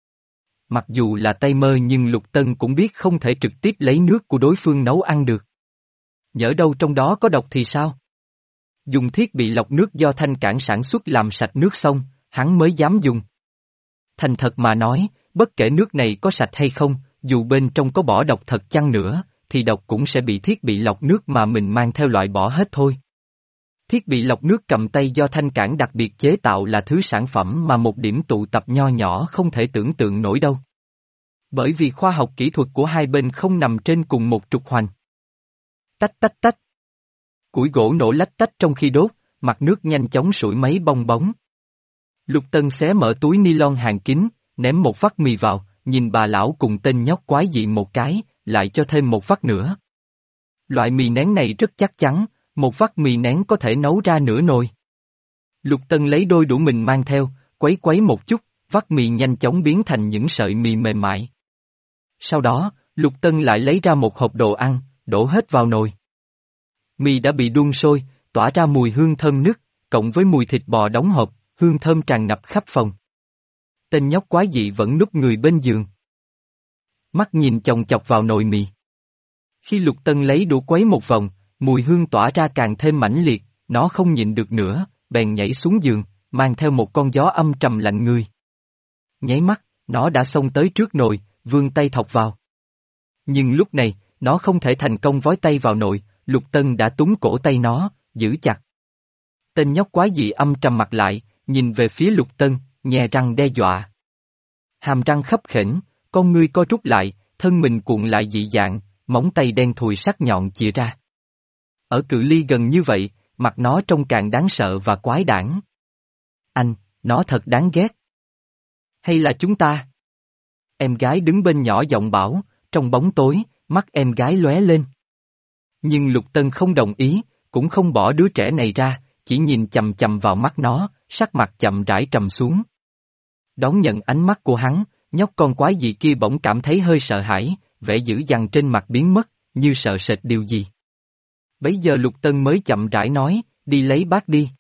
Mặc dù là tay mơ nhưng Lục Tân cũng biết không thể trực tiếp lấy nước của đối phương nấu ăn được. Nhỡ đâu trong đó có độc thì sao? Dùng thiết bị lọc nước do Thanh Cảng sản xuất làm sạch nước xong, hắn mới dám dùng. Thành thật mà nói, bất kể nước này có sạch hay không, dù bên trong có bỏ độc thật chăng nữa, thì độc cũng sẽ bị thiết bị lọc nước mà mình mang theo loại bỏ hết thôi. Thiết bị lọc nước cầm tay do Thanh Cảng đặc biệt chế tạo là thứ sản phẩm mà một điểm tụ tập nho nhỏ không thể tưởng tượng nổi đâu. Bởi vì khoa học kỹ thuật của hai bên không nằm trên cùng một trục hoành. Tách tách tách. Củi gỗ nổ lách tách trong khi đốt, mặt nước nhanh chóng sủi mấy bong bóng. Lục Tân xé mở túi ni lon hàng kín, ném một vắt mì vào, nhìn bà lão cùng tên nhóc quái dị một cái, lại cho thêm một vắt nữa. Loại mì nén này rất chắc chắn, một vắt mì nén có thể nấu ra nửa nồi. Lục Tân lấy đôi đũa mình mang theo, quấy quấy một chút, vắt mì nhanh chóng biến thành những sợi mì mềm mại. Sau đó, Lục Tân lại lấy ra một hộp đồ ăn, đổ hết vào nồi. Mì đã bị đun sôi, tỏa ra mùi hương thơm nức, cộng với mùi thịt bò đóng hộp, hương thơm tràn ngập khắp phòng. Tên nhóc quái dị vẫn núp người bên giường. Mắt nhìn chòng chọc vào nồi mì. Khi Lục Tân lấy đũa quấy một vòng, mùi hương tỏa ra càng thêm mãnh liệt, nó không nhịn được nữa, bèn nhảy xuống giường, mang theo một con gió âm trầm lạnh người. Nháy mắt, nó đã xông tới trước nồi, vươn tay thọc vào. Nhưng lúc này, nó không thể thành công vói tay vào nồi, Lục Tân đã túm cổ tay nó, giữ chặt. Tên nhóc quái dị âm trầm mặt lại, nhìn về phía Lục Tân, nhè răng đe dọa. Hàm răng khấp khểnh, con ngươi co rút lại, thân mình cuộn lại dị dạng, móng tay đen thùi sắc nhọn chìa ra. Ở cự ly gần như vậy, mặt nó trông càng đáng sợ và quái đản. Anh, nó thật đáng ghét. Hay là chúng ta? Em gái đứng bên nhỏ giọng bảo, trong bóng tối, mắt em gái lóe lên. Nhưng Lục Tân không đồng ý, cũng không bỏ đứa trẻ này ra, chỉ nhìn chầm chầm vào mắt nó, sắc mặt chậm rãi trầm xuống. Đón nhận ánh mắt của hắn, nhóc con quái dị kia bỗng cảm thấy hơi sợ hãi, vẻ dữ dằn trên mặt biến mất, như sợ sệt điều gì. Bấy giờ Lục Tân mới chậm rãi nói, đi lấy bát đi.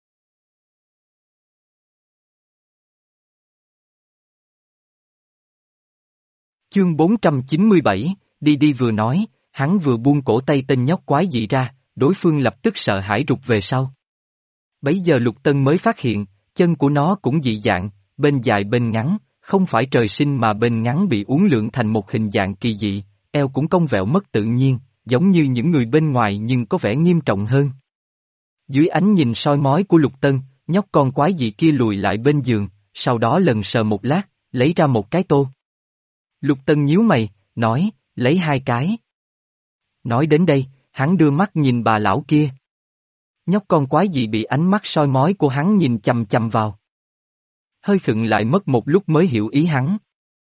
Chương bốn trăm chín mươi bảy, đi đi vừa nói, hắn vừa buông cổ tay tên nhóc quái dị ra, đối phương lập tức sợ hãi rụt về sau. Bấy giờ Lục Tân mới phát hiện, chân của nó cũng dị dạng, bên dài bên ngắn, không phải trời sinh mà bên ngắn bị uốn lượn thành một hình dạng kỳ dị, eo cũng cong vẹo mất tự nhiên, giống như những người bên ngoài nhưng có vẻ nghiêm trọng hơn. Dưới ánh nhìn soi mói của Lục Tân, nhóc con quái dị kia lùi lại bên giường, sau đó lần sờ một lát, lấy ra một cái tô. Lục Tân nhíu mày, nói, lấy hai cái. Nói đến đây, hắn đưa mắt nhìn bà lão kia. Nhóc con quái dị bị ánh mắt soi mói của hắn nhìn chằm chằm vào. Hơi khựng lại mất một lúc mới hiểu ý hắn.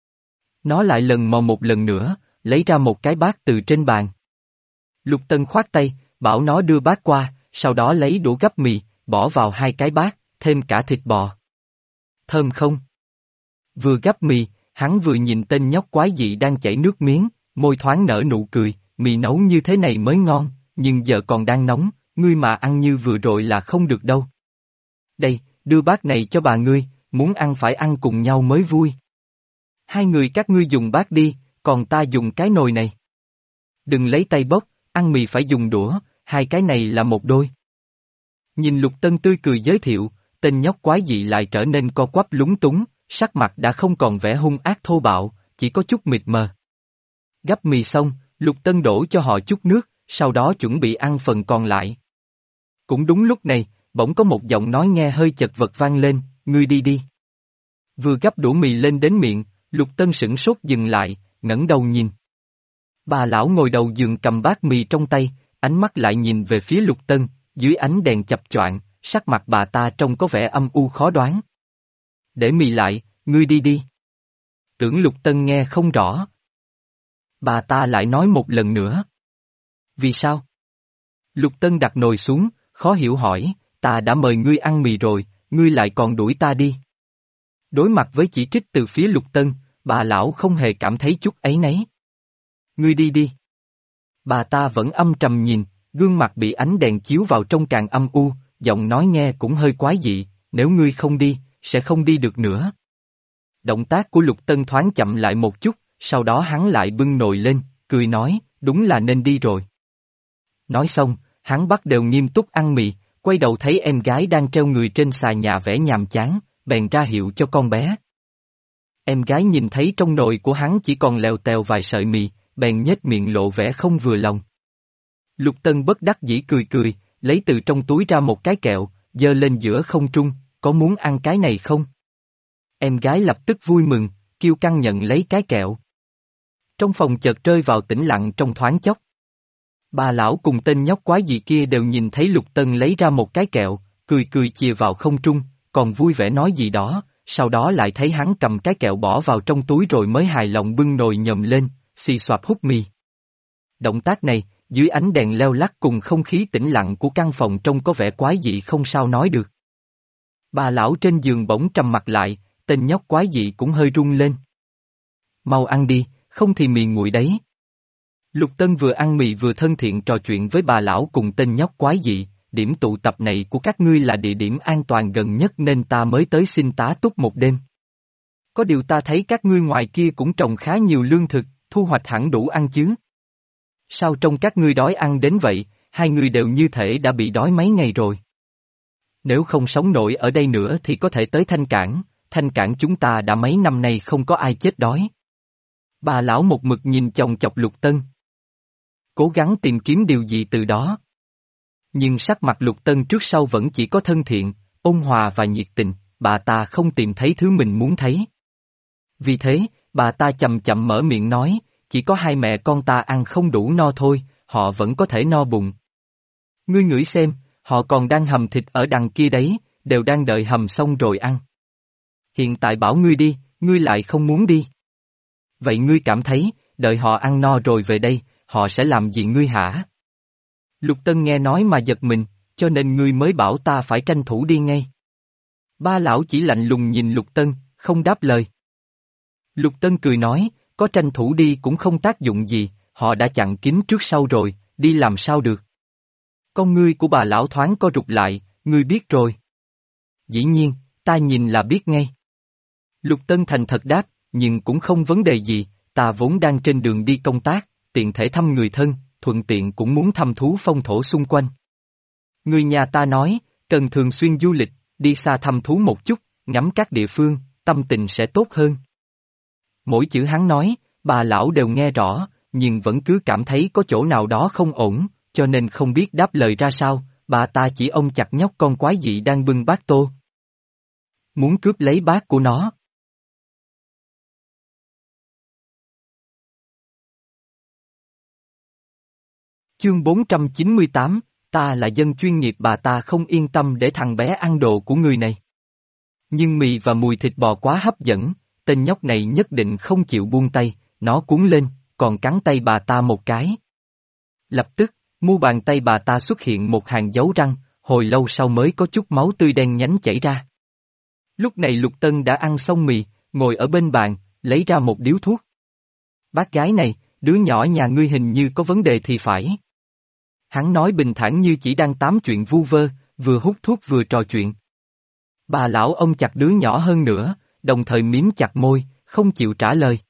Nó lại lần mò một lần nữa, lấy ra một cái bát từ trên bàn. Lục Tân khoát tay, bảo nó đưa bát qua, sau đó lấy đũa gắp mì, bỏ vào hai cái bát, thêm cả thịt bò. Thơm không? Vừa gắp mì, hắn vừa nhìn tên nhóc quái dị đang chảy nước miếng, môi thoáng nở nụ cười, mì nấu như thế này mới ngon, nhưng giờ còn đang nóng, ngươi mà ăn như vừa rồi là không được đâu. Đây, đưa bát này cho bà ngươi, muốn ăn phải ăn cùng nhau mới vui. Hai người các ngươi dùng bát đi, còn ta dùng cái nồi này. Đừng lấy tay bốc, ăn mì phải dùng đũa, hai cái này là một đôi. Nhìn Lục Tân tươi cười giới thiệu, tên nhóc quái dị lại trở nên co quắp lúng túng, sắc mặt đã không còn vẻ hung ác thô bạo, chỉ có chút mịt mờ. Gắp mì xong, Lục Tân đổ cho họ chút nước, sau đó chuẩn bị ăn phần còn lại. Cũng đúng lúc này, bỗng có một giọng nói nghe hơi chật vật vang lên, ngươi đi đi. Vừa gắp đũa mì lên đến miệng, Lục Tân sửng sốt dừng lại, ngẩng đầu nhìn. Bà lão ngồi đầu giường cầm bát mì trong tay, ánh mắt lại nhìn về phía Lục Tân, dưới ánh đèn chập choạng, sắc mặt bà ta trông có vẻ âm u khó đoán. Để mì lại, ngươi đi đi. Tưởng Lục Tân nghe không rõ. Bà ta lại nói một lần nữa. Vì sao? Lục Tân đặt nồi xuống, khó hiểu hỏi, ta đã mời ngươi ăn mì rồi, ngươi lại còn đuổi ta đi. Đối mặt với chỉ trích từ phía Lục Tân, bà lão không hề cảm thấy chút áy náy. Ngươi đi đi. Bà ta vẫn âm trầm nhìn, gương mặt bị ánh đèn chiếu vào trong càng âm u, giọng nói nghe cũng hơi quái dị, nếu ngươi không đi, sẽ không đi được nữa. Động tác của Lục Tân thoáng chậm lại một chút, sau đó hắn lại bưng nồi lên, cười nói, đúng là nên đi rồi. Nói xong, hắn bắt đầu nghiêm túc ăn mì, quay đầu thấy em gái đang treo người trên xà nhà vẻ nhàm chán, bèn ra hiệu cho con bé. Em gái nhìn thấy trong nồi của hắn chỉ còn lèo tèo vài sợi mì, bèn nhếch miệng lộ vẻ không vừa lòng. Lục Tân bất đắc dĩ cười cười, lấy từ trong túi ra một cái kẹo, giơ lên giữa không trung, có muốn ăn cái này không? Em gái lập tức vui mừng, kiêu căng nhận lấy cái kẹo. Trong phòng chợt rơi vào tĩnh lặng trong thoáng chốc. Bà lão cùng tên nhóc quái gì kia đều nhìn thấy Lục Tân lấy ra một cái kẹo, cười cười chìa vào không trung, còn vui vẻ nói gì đó, sau đó lại thấy hắn cầm cái kẹo bỏ vào trong túi rồi mới hài lòng bưng nồi nhòm lên, xì xoạp hút mì. Động tác này, dưới ánh đèn leo lắc cùng không khí tĩnh lặng của căn phòng trông có vẻ quái dị không sao nói được. Bà lão trên giường bỗng trầm mặt lại, tên nhóc quái dị cũng hơi run lên. Mau ăn đi, không thì mì nguội đấy. Lục Tân vừa ăn mì vừa thân thiện trò chuyện với bà lão cùng tên nhóc quái dị, điểm tụ tập này của các ngươi là địa điểm an toàn gần nhất nên ta mới tới xin tá túc một đêm. Có điều ta thấy các ngươi ngoài kia cũng trồng khá nhiều lương thực, thu hoạch hẳn đủ ăn chứ. Sao trông các ngươi đói ăn đến vậy, hai người đều như thể đã bị đói mấy ngày rồi. Nếu không sống nổi ở đây nữa thì có thể tới Thanh Cảng, Thanh Cảng chúng ta đã mấy năm nay không có ai chết đói. Bà lão một mực nhìn chòng chọc Lục Tân. Cố gắng tìm kiếm điều gì từ đó. Nhưng sắc mặt Lục Tân trước sau vẫn chỉ có thân thiện, ôn hòa và nhiệt tình, bà ta không tìm thấy thứ mình muốn thấy. Vì thế, bà ta chậm chậm mở miệng nói, chỉ có hai mẹ con ta ăn không đủ no thôi, họ vẫn có thể no bụng. Ngươi ngửi xem, họ còn đang hầm thịt ở đằng kia đấy, đều đang đợi hầm xong rồi ăn. Hiện tại bảo ngươi đi, ngươi lại không muốn đi. Vậy ngươi cảm thấy, đợi họ ăn no rồi về đây, họ sẽ làm gì ngươi hả? Lục Tân nghe nói mà giật mình, cho nên ngươi mới bảo ta phải tranh thủ đi ngay. Ba lão chỉ lạnh lùng nhìn Lục Tân, không đáp lời. Lục Tân cười nói, có tranh thủ đi cũng không tác dụng gì, họ đã chặn kín trước sau rồi, đi làm sao được. Con ngươi của bà lão thoáng co rụt lại, ngươi biết rồi. Dĩ nhiên, ta nhìn là biết ngay. Lục Tân thành thật đáp, nhưng cũng không vấn đề gì, ta vốn đang trên đường đi công tác, tiện thể thăm người thân, thuận tiện cũng muốn thăm thú phong thổ xung quanh. Người nhà ta nói, cần thường xuyên du lịch, đi xa thăm thú một chút, ngắm các địa phương, tâm tình sẽ tốt hơn. Mỗi chữ hắn nói, bà lão đều nghe rõ, nhưng vẫn cứ cảm thấy có chỗ nào đó không ổn, cho nên không biết đáp lời ra sao, bà ta chỉ ôm chặt nhóc con quái dị đang bưng bát tô. Muốn cướp lấy bát của nó. Chương bốn trăm chín mươi tám, ta là dân chuyên nghiệp bà ta không yên tâm để thằng bé ăn đồ của người này. Nhưng mì và mùi thịt bò quá hấp dẫn, tên nhóc này nhất định không chịu buông tay, nó cuốn lên, còn cắn tay bà ta một cái. Lập tức, mu bàn tay bà ta xuất hiện một hàng dấu răng, hồi lâu sau mới có chút máu tươi đen nhánh chảy ra. Lúc này Lục Tân đã ăn xong mì, ngồi ở bên bàn, lấy ra một điếu thuốc. Bác gái này, đứa nhỏ nhà ngươi hình như có vấn đề thì phải. Hắn nói bình thản như chỉ đang tám chuyện vu vơ, vừa hút thuốc vừa trò chuyện. Bà lão ôm chặt đứa nhỏ hơn nữa, đồng thời miếm chặt môi, không chịu trả lời.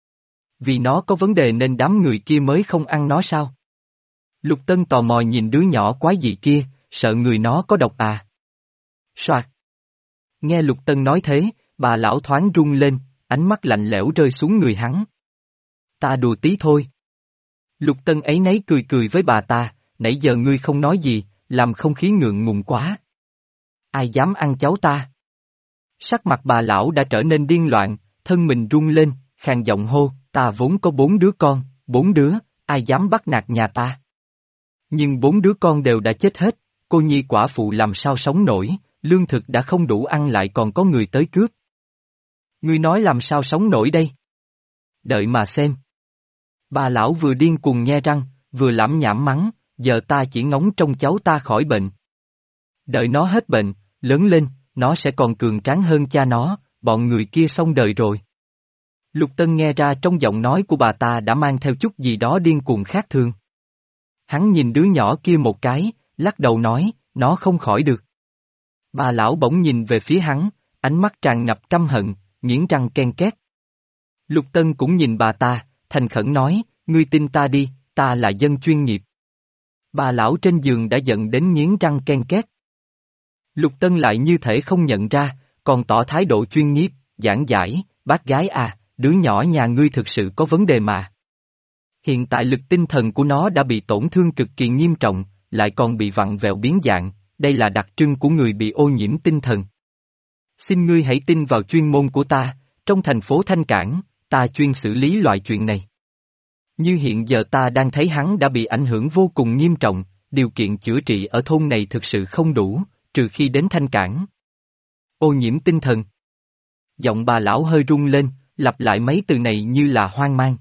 Vì nó có vấn đề nên đám người kia mới không ăn nó sao? Lục Tân tò mò nhìn đứa nhỏ quái dị kia, sợ người nó có độc à? Soạt. Nghe Lục Tân nói thế, bà lão thoáng rung lên, ánh mắt lạnh lẽo rơi xuống người hắn. Ta đùa tí thôi. Lục Tân ấy nấy cười cười với bà ta, nãy giờ ngươi không nói gì, làm không khí ngượng ngùng quá. Ai dám ăn cháu ta? Sắc mặt bà lão đã trở nên điên loạn, thân mình rung lên, khàn giọng hô, ta vốn có bốn đứa con, bốn đứa, ai dám bắt nạt nhà ta? Nhưng bốn đứa con đều đã chết hết, cô nhi quả phụ làm sao sống nổi, lương thực đã không đủ ăn lại còn có người tới cướp. Ngươi nói làm sao sống nổi đây? Đợi mà xem. Bà lão vừa điên cuồng nhe răng, vừa lẩm nhẩm mắng, giờ ta chỉ ngóng trông cháu ta khỏi bệnh. Đợi nó hết bệnh, lớn lên, nó sẽ còn cường tráng hơn cha nó, bọn người kia xong đời rồi. Lục Tân nghe ra trong giọng nói của bà ta đã mang theo chút gì đó điên cuồng khác thường. Hắn nhìn đứa nhỏ kia một cái, lắc đầu nói, nó không khỏi được. Bà lão bỗng nhìn về phía hắn, ánh mắt tràn ngập căm hận, nghiến răng ken két. Lục Tân cũng nhìn bà ta, thành khẩn nói, ngươi tin ta đi, ta là dân chuyên nghiệp. Bà lão trên giường đã giận đến nghiến răng ken két. Lục Tân lại như thể không nhận ra, còn tỏ thái độ chuyên nghiệp, giảng giải, bác gái à, đứa nhỏ nhà ngươi thực sự có vấn đề mà. Hiện tại lực tinh thần của nó đã bị tổn thương cực kỳ nghiêm trọng, lại còn bị vặn vẹo biến dạng, đây là đặc trưng của người bị ô nhiễm tinh thần. Xin ngươi hãy tin vào chuyên môn của ta, trong thành phố Thanh Cảng, ta chuyên xử lý loại chuyện này. Như hiện giờ ta đang thấy hắn đã bị ảnh hưởng vô cùng nghiêm trọng, điều kiện chữa trị ở thôn này thực sự không đủ, trừ khi đến Thanh Cảng. Ô nhiễm tinh thần. Giọng bà lão hơi rung lên, lặp lại mấy từ này như là hoang mang.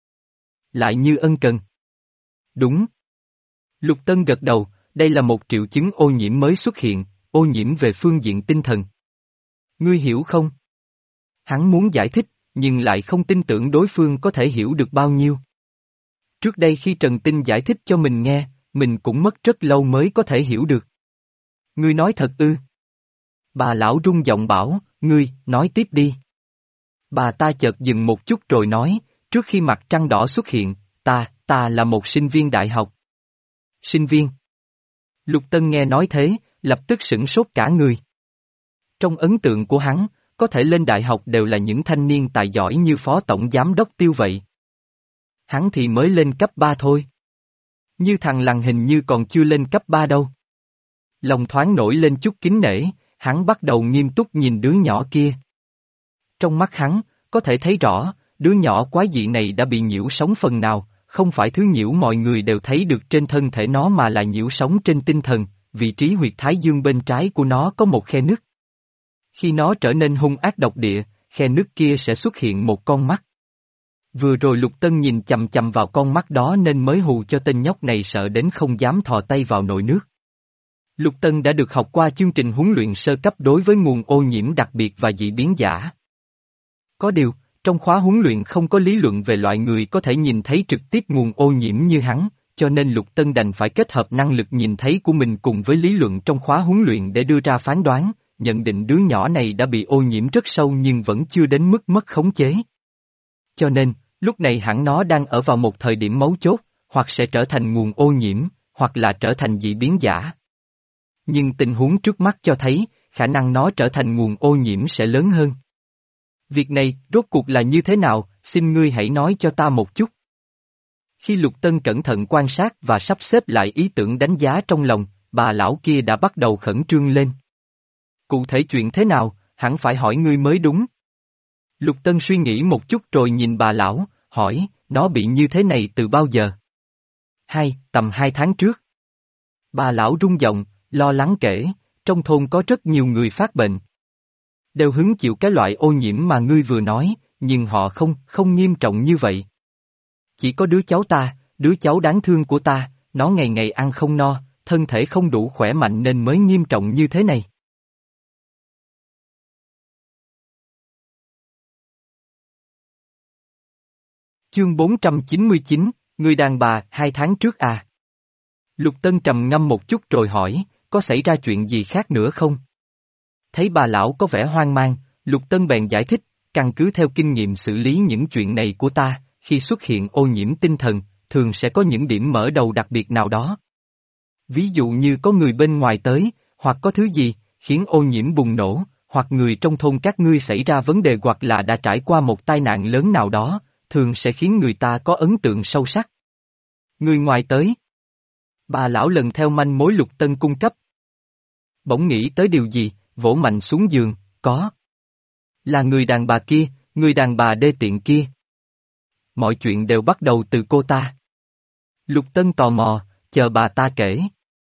Lại như ân cần. Đúng. Lục Tân gật đầu, đây là một triệu chứng ô nhiễm mới xuất hiện, ô nhiễm về phương diện tinh thần. Ngươi hiểu không? Hắn muốn giải thích, nhưng lại không tin tưởng đối phương có thể hiểu được bao nhiêu. Trước đây khi Trần Tinh giải thích cho mình nghe, mình cũng mất rất lâu mới có thể hiểu được. Ngươi nói thật ư? Bà lão rung giọng bảo, ngươi, nói tiếp đi. Bà ta chợt dừng một chút rồi nói, trước khi mặt trăng đỏ xuất hiện, ta, ta là một sinh viên đại học. Sinh viên? Lục Tân nghe nói thế, lập tức sửng sốt cả người. Trong ấn tượng của hắn, có thể lên đại học đều là những thanh niên tài giỏi như phó tổng giám đốc Tiêu vậy. Hắn thì mới lên cấp ba thôi. Như thằng Lằn hình như còn chưa lên cấp ba đâu. Lòng thoáng nổi lên chút kính nể, hắn bắt đầu nghiêm túc nhìn đứa nhỏ kia. Trong mắt hắn, có thể thấy rõ, đứa nhỏ quái dị này đã bị nhiễu sóng phần nào, không phải thứ nhiễu mọi người đều thấy được trên thân thể nó mà là nhiễu sóng trên tinh thần, vị trí huyệt thái dương bên trái của nó có một khe nứt. Khi nó trở nên hung ác độc địa, khe nứt kia sẽ xuất hiện một con mắt. Vừa rồi Lục Tân nhìn chằm chằm vào con mắt đó nên mới hù cho tên nhóc này sợ đến không dám thò tay vào nồi nước. Lục Tân đã được học qua chương trình huấn luyện sơ cấp đối với nguồn ô nhiễm đặc biệt và dị biến giả. Có điều, trong khóa huấn luyện không có lý luận về loại người có thể nhìn thấy trực tiếp nguồn ô nhiễm như hắn, cho nên Lục Tân đành phải kết hợp năng lực nhìn thấy của mình cùng với lý luận trong khóa huấn luyện để đưa ra phán đoán, nhận định đứa nhỏ này đã bị ô nhiễm rất sâu nhưng vẫn chưa đến mức mất khống chế. Cho nên, lúc này hẳn nó đang ở vào một thời điểm mấu chốt, hoặc sẽ trở thành nguồn ô nhiễm, hoặc là trở thành dị biến giả. Nhưng tình huống trước mắt cho thấy, khả năng nó trở thành nguồn ô nhiễm sẽ lớn hơn. Việc này, rốt cuộc là như thế nào, xin ngươi hãy nói cho ta một chút. Khi Lục Tân cẩn thận quan sát và sắp xếp lại ý tưởng đánh giá trong lòng, bà lão kia đã bắt đầu khẩn trương lên. Cụ thể chuyện thế nào, hẳn phải hỏi ngươi mới đúng. Lục Tân suy nghĩ một chút rồi nhìn bà lão, hỏi, nó bị như thế này từ bao giờ? Hai, tầm hai tháng trước. Bà lão rung giọng, lo lắng kể, trong thôn có rất nhiều người phát bệnh. Đều hứng chịu cái loại ô nhiễm mà ngươi vừa nói, nhưng họ không, không nghiêm trọng như vậy. Chỉ có đứa cháu ta, đứa cháu đáng thương của ta, nó ngày ngày ăn không no, thân thể không đủ khỏe mạnh nên mới nghiêm trọng như thế này. Chương bốn trăm chín mươi chín, người đàn bà, hai tháng trước à? Lục Tân trầm ngâm một chút rồi hỏi, có xảy ra chuyện gì khác nữa không? Thấy bà lão có vẻ hoang mang, Lục Tân bèn giải thích, căn cứ theo kinh nghiệm xử lý những chuyện này của ta, khi xuất hiện ô nhiễm tinh thần, thường sẽ có những điểm mở đầu đặc biệt nào đó. Ví dụ như có người bên ngoài tới, hoặc có thứ gì, khiến ô nhiễm bùng nổ, hoặc người trong thôn các ngươi xảy ra vấn đề hoặc là đã trải qua một tai nạn lớn nào đó, thường sẽ khiến người ta có ấn tượng sâu sắc. Người ngoài tới. Bà lão lần theo manh mối Lục Tân cung cấp. Bỗng nghĩ tới điều gì, vỗ mạnh xuống giường, có. Là người đàn bà kia, người đàn bà đê tiện kia. Mọi chuyện đều bắt đầu từ cô ta. Lục Tân tò mò, chờ bà ta kể.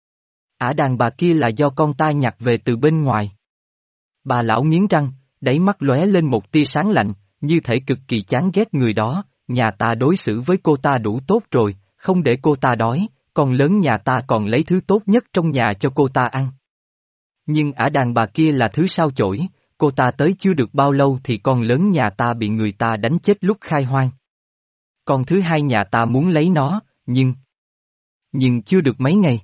Ả đàn bà kia là do con ta nhặt về từ bên ngoài. Bà lão nghiến răng, đáy mắt lóe lên một tia sáng lạnh, như thể cực kỳ chán ghét người đó, nhà ta đối xử với cô ta đủ tốt rồi, không để cô ta đói, con lớn nhà ta còn lấy thứ tốt nhất trong nhà cho cô ta ăn. Nhưng ả đàn bà kia là thứ sao chổi, cô ta tới chưa được bao lâu thì con lớn nhà ta bị người ta đánh chết lúc khai hoang. Con thứ hai nhà ta muốn lấy nó, nhưng... Nhưng chưa được mấy ngày.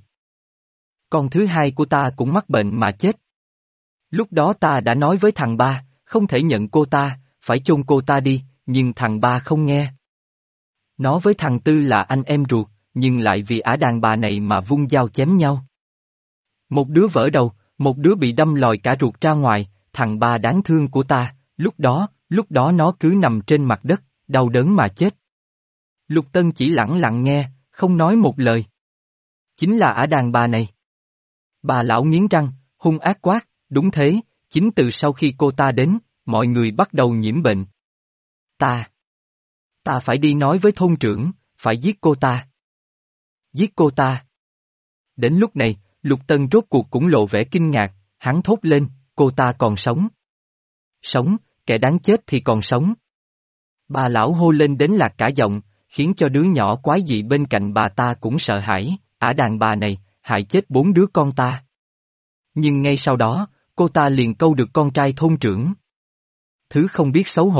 Con thứ hai của ta cũng mắc bệnh mà chết. Lúc đó ta đã nói với thằng ba, không thể nhận cô ta, phải chôn cô ta đi, nhưng thằng ba không nghe. Nó với thằng tư là anh em ruột, nhưng lại vì ả đàn bà này mà vung dao chém nhau. Một đứa vỡ đầu, một đứa bị đâm lòi cả ruột ra ngoài, thằng ba đáng thương của ta, lúc đó, lúc đó nó cứ nằm trên mặt đất, đau đớn mà chết. Lục Tân chỉ lặng lặng nghe, không nói một lời. Chính là ả đàn bà này. Bà lão nghiến răng, hung ác quát, đúng thế, chính từ sau khi cô ta đến, mọi người bắt đầu nhiễm bệnh. Ta. Ta phải đi nói với thôn trưởng, phải giết cô ta. Giết cô ta. Đến lúc này, Lục Tân rốt cuộc cũng lộ vẻ kinh ngạc, hắn thốt lên, cô ta còn sống. Sống, kẻ đáng chết thì còn sống. Bà lão hô lên đến lạc cả giọng, khiến cho đứa nhỏ quái dị bên cạnh bà ta cũng sợ hãi, ả đàn bà này, hại chết bốn đứa con ta. Nhưng ngay sau đó, cô ta liền câu được con trai thôn trưởng. Thứ không biết xấu hổ,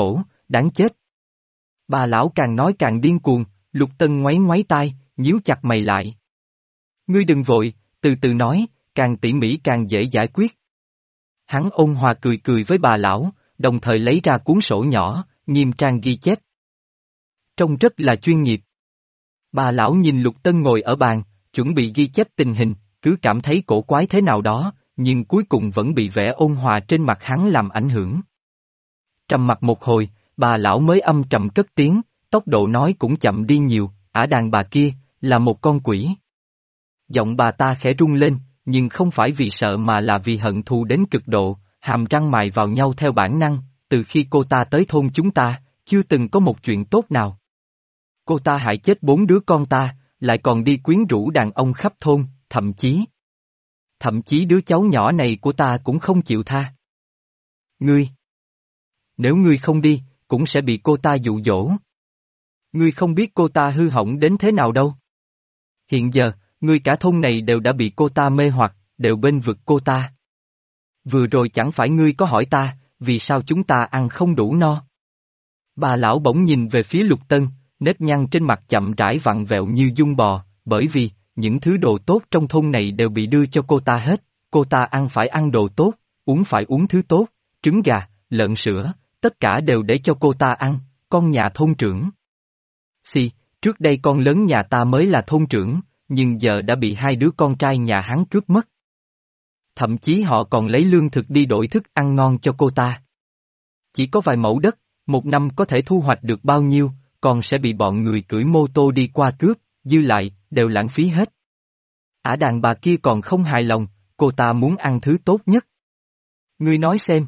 đáng chết. Bà lão càng nói càng điên cuồng, Lục Tân ngoáy ngoáy tai, nhíu chặt mày lại. Ngươi đừng vội, từ từ nói, càng tỉ mỉ càng dễ giải quyết. Hắn ôn hòa cười cười với bà lão, đồng thời lấy ra cuốn sổ nhỏ, nghiêm trang ghi chép. Trông rất là chuyên nghiệp. Bà lão nhìn Lục Tân ngồi ở bàn, chuẩn bị ghi chép tình hình, cứ cảm thấy cổ quái thế nào đó, nhưng cuối cùng vẫn bị vẻ ôn hòa trên mặt hắn làm ảnh hưởng. Trầm mặt một hồi, bà lão mới âm trầm cất tiếng, tốc độ nói cũng chậm đi nhiều, ả đàn bà kia, là một con quỷ. Giọng bà ta khẽ rung lên, nhưng không phải vì sợ mà là vì hận thù đến cực độ, hàm răng mài vào nhau theo bản năng, từ khi cô ta tới thôn chúng ta, chưa từng có một chuyện tốt nào. Cô ta hại chết bốn đứa con ta, lại còn đi quyến rũ đàn ông khắp thôn, thậm chí... Thậm chí đứa cháu nhỏ này của ta cũng không chịu tha. Ngươi! Nếu ngươi không đi, cũng sẽ bị cô ta dụ dỗ. Ngươi không biết cô ta hư hỏng đến thế nào đâu. Hiện giờ, ngươi cả thôn này đều đã bị cô ta mê hoặc, đều bên vực cô ta. Vừa rồi chẳng phải ngươi có hỏi ta, vì sao chúng ta ăn không đủ no? Bà lão bỗng nhìn về phía Lục Tân, nếp nhăn trên mặt chậm rãi vặn vẹo như dung bò, bởi vì, những thứ đồ tốt trong thôn này đều bị đưa cho cô ta hết, cô ta ăn phải ăn đồ tốt, uống phải uống thứ tốt, trứng gà, lợn sữa, tất cả đều để cho cô ta ăn, con nhà thôn trưởng. Xì, trước đây con lớn nhà ta mới là thôn trưởng, nhưng giờ đã bị hai đứa con trai nhà hắn cướp mất. Thậm chí họ còn lấy lương thực đi đổi thức ăn ngon cho cô ta. Chỉ có vài mẫu đất, một năm có thể thu hoạch được bao nhiêu, còn sẽ bị bọn người cưỡi mô tô đi qua cướp, dư lại, đều lãng phí hết. Ả đàn bà kia còn không hài lòng, cô ta muốn ăn thứ tốt nhất. Ngươi nói xem.